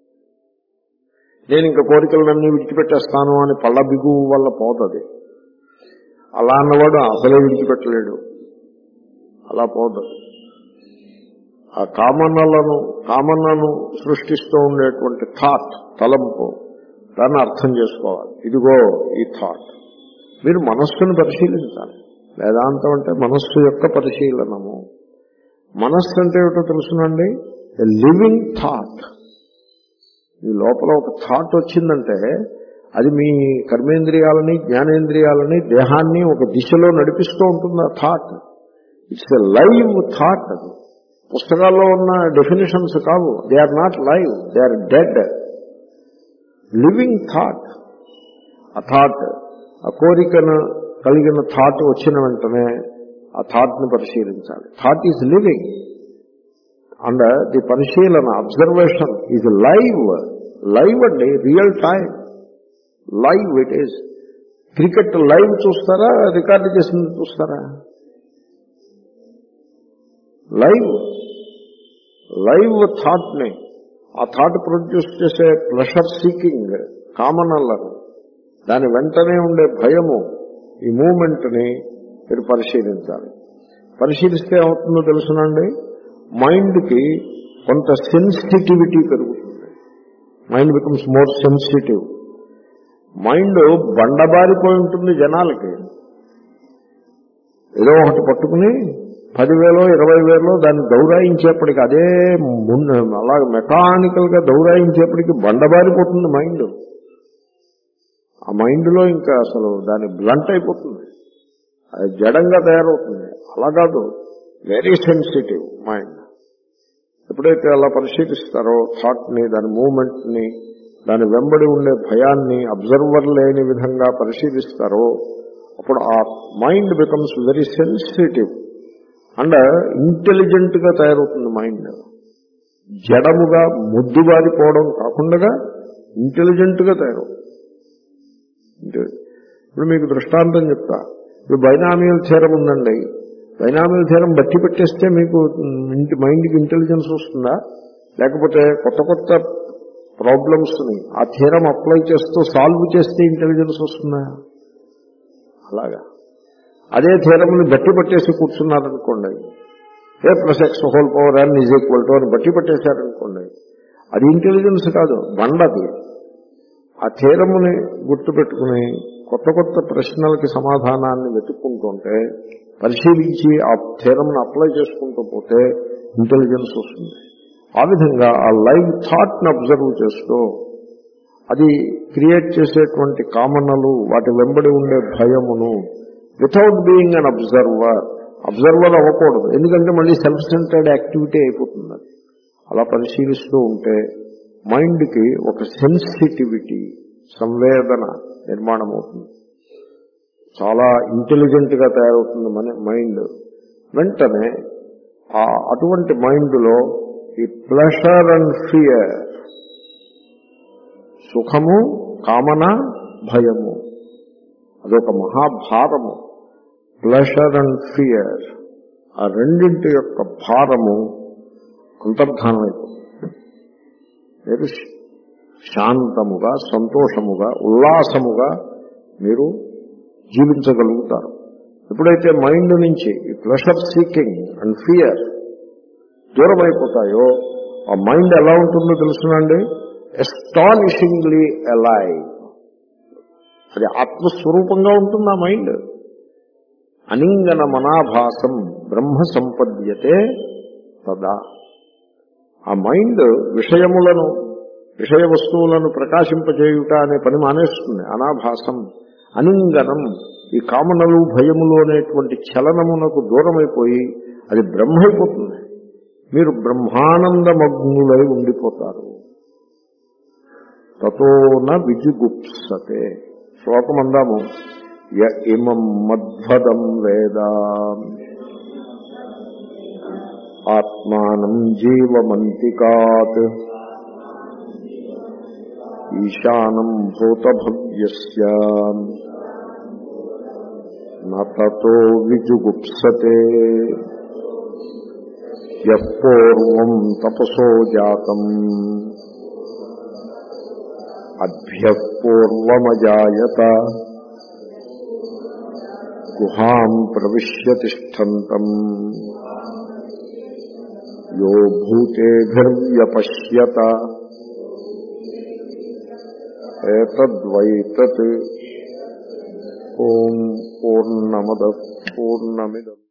నేను ఇంకా కోరికలన్నీ విడిచిపెట్టేస్తాను అని పళ్ళ బిగువు వల్ల పోతుంది. అలా అన్నవాడు అసలే విడిచిపెట్టలేడు, అలా పోతుంది. ఆ కామనలను కామనను సృష్టిస్తూ ఉండేటువంటి థాట్, తలంపు, దాన్ని అర్థం చేసుకోవాలి. ఇదిగో ఈ థాట్. మీరు మనస్సును పరిశీలించాలి. వేదాంతం అంటే మనస్సు యొక్క పరిశీలనము. మనస్సు అంటే ఏమిటో తెలుసునండి? Living thought. ఈ లోపల ఒక థాట్ వచ్చిందంటే అది మీ కర్మేంద్రియాలని, జ్ఞానేంద్రియాలని, దేహాన్ని ఒక దిశలో నడిపిస్తూ ఉంటుంది. ఆ thought it's a live thought. అది పుస్తకాల్లో ఉన్న డెఫినేషన్స్ కావు. They are not live, they are dead. Living thought. ఆ థాట్, ఆ కోరికను కలిగిన థాట్ వచ్చిన వెంటనే ఆ థాట్ని పరిశీలించాలి. Thought is living and the పరిశీలన, అబ్జర్వేషన్ ఈజ్ లైవ్. లైవ్ అండి, real time live it is. Cricket live చూస్తారా, రికార్డు చేసింది చూస్తారా? లైవ్ లైవ్ థాట్ని, ఆ థాట్ ప్రొడ్యూస్ చేసే ప్లెషర్ సీకింగ్ కామనలను, దాని వెంటనే ఉండే భయము, ఈ మూమెంట్ని మీరు పరిశీలించాలి. పరిశీలిస్తే ఏమవుతుందో తెలుసునండి? మైండ్కి కొంత సెన్సిటివిటీ పెరుగుతుంది. Mind becomes more sensitive. Mind బండబారిపోయి ఉంటుంది జనాలకి. ఏదో ఒకటి పట్టుకుని పదివేలో ఇరవై వేలో దాన్ని దౌరాయించేప్పటికి, అదే అలా మెకానికల్ గా దౌరాయించేప్పటికి బండబారిపోతుంది మైండ్. ఆ మైండ్లో ఇంకా అసలు దాని బ్లంట్ అయిపోతుంది, అది జడంగా తయారవుతుంది. అలా కాదు, వెరీ సెన్సిటివ్ మైండ్. ఎప్పుడైతే అలా పరిశీలిస్తారో థాట్ని, దాని మూమెంట్ని, దాని వెంబడి ఉండే భయాన్ని అబ్జర్వర్ లేని విధంగా పరిశీలిస్తారో అప్పుడు ఆ mind becomes very sensitive and intelligent గా తయారవుతుంది మైండ్. జడముగా ముద్దుబారిపోవడం కాకుండా ఇంటెలిజెంట్ గా తయారవుతుంది. ఇప్పుడు మీకు దృష్టాంతం చెప్తా. ఇప్పుడు బైనామియల్ థియరం ఉందండి, బైనామియల్ థియరం బట్టి పెట్టేస్తే మీకు ఇంటి మైండ్కి ఇంటెలిజెన్స్ వస్తుందా? లేకపోతే కొత్త కొత్త ప్రాబ్లమ్స్ని ఆ థియరం అప్లై చేస్తూ సాల్వ్ చేస్తే ఇంటెలిజెన్స్ వస్తుందా? అలాగా అదే థియరంని బట్టి పట్టేసి కూర్చున్నారనుకోండి, a plus x whole power n is equal to అని బట్టి పట్టేశారనుకోండి, అది ఇంటెలిజెన్స్ కాదు, బండది. ఆ థియరముని గుర్తుపెట్టుకుని కొత్త కొత్త ప్రశ్నలకి సమాధానాన్ని వెతుక్కుంటుంటే, పరిశీలించి ఆ థియరమ్ని అప్లై చేసుకుంటూ పోతే ఇంటెలిజెన్స్ వస్తుంది. ఆ విధంగా ఆ లైవ్ థాట్ని అబ్జర్వ్ చేస్తూ అది క్రియేట్ చేసేటువంటి కామనలు, వాటి వెంబడి ఉండే భయమును without being an observer, observer అవ్వకూడదు, ఎందుకంటే మళ్ళీ సెల్ఫ్ సెంటర్డ్ యాక్టివిటీ అయిపోతుంది. అలా పరిశీలిస్తూ ఉంటే మైండ్కి ఒక సెన్సిటివిటీ, సంవేదన నిర్మాణం అవుతుంది. చాలా ఇంటెలిజెంట్గా తయారవుతుంది మన మైండ్. వెంటనే ఆ అటువంటి మైండ్లో ఈ ప్లెషర్ అండ్ ఫియర్, సుఖము, కామన, భయము, అదొక మహాభారము. ప్లెషర్ అండ్ ఫియర్, ఆ రెండింటి యొక్క భారము అంతర్ధానం అయిపోతుంది. మీరు శాంతముగా, సంతోషముగా, ఉల్లాసముగా మీరు జీవించగలుగుతారు. ఎప్పుడైతే మైండ్ నుంచి ఈ ప్లెషర్ సీకింగ్ అండ్ ఫియర్ దూరం అయిపోతాయో ఆ మైండ్ ఎలా ఉంటుందో తెలుసునండి, ఎస్టానిషింగ్లీ అలైవ్. అది ఆత్మస్వరూపంగా ఉంటుంది ఆ మైండ్. అనింగన మనాభాసం బ్రహ్మ సంపద్యతే తదా. ఆ మైండ్ విషయములను, విషయ వస్తువులను ప్రకాశింపజేయుట అనే పని మానేస్తుంది. అనాభాసం, అనింగనం, ఈ కామనలు, భయములు అనేటువంటి చలనమునకు దూరమైపోయి అది బ్రహ్మైపోతుంది. మీరు బ్రహ్మానందమగ్నులై ఉండిపోతారు. తతోన విజుగుప్సతే. శ్లోకం అందాము. య ఇమం మద్వదం వేద ఆత్మానం జీవమంతికాత్ ఈశానం భూతభవ్యస్య నతతో విజుగుప్సతే. యపూర్వం తపసో జాతం అభ్యః పూర్వమజాయత గుహాం ప్రవిశ్య తిష్టంతం యో భూతేభిర్వ్యపశ్యత. ఏతద్వైతత్. ఓం పూర్ణమదః పూర్ణమిదం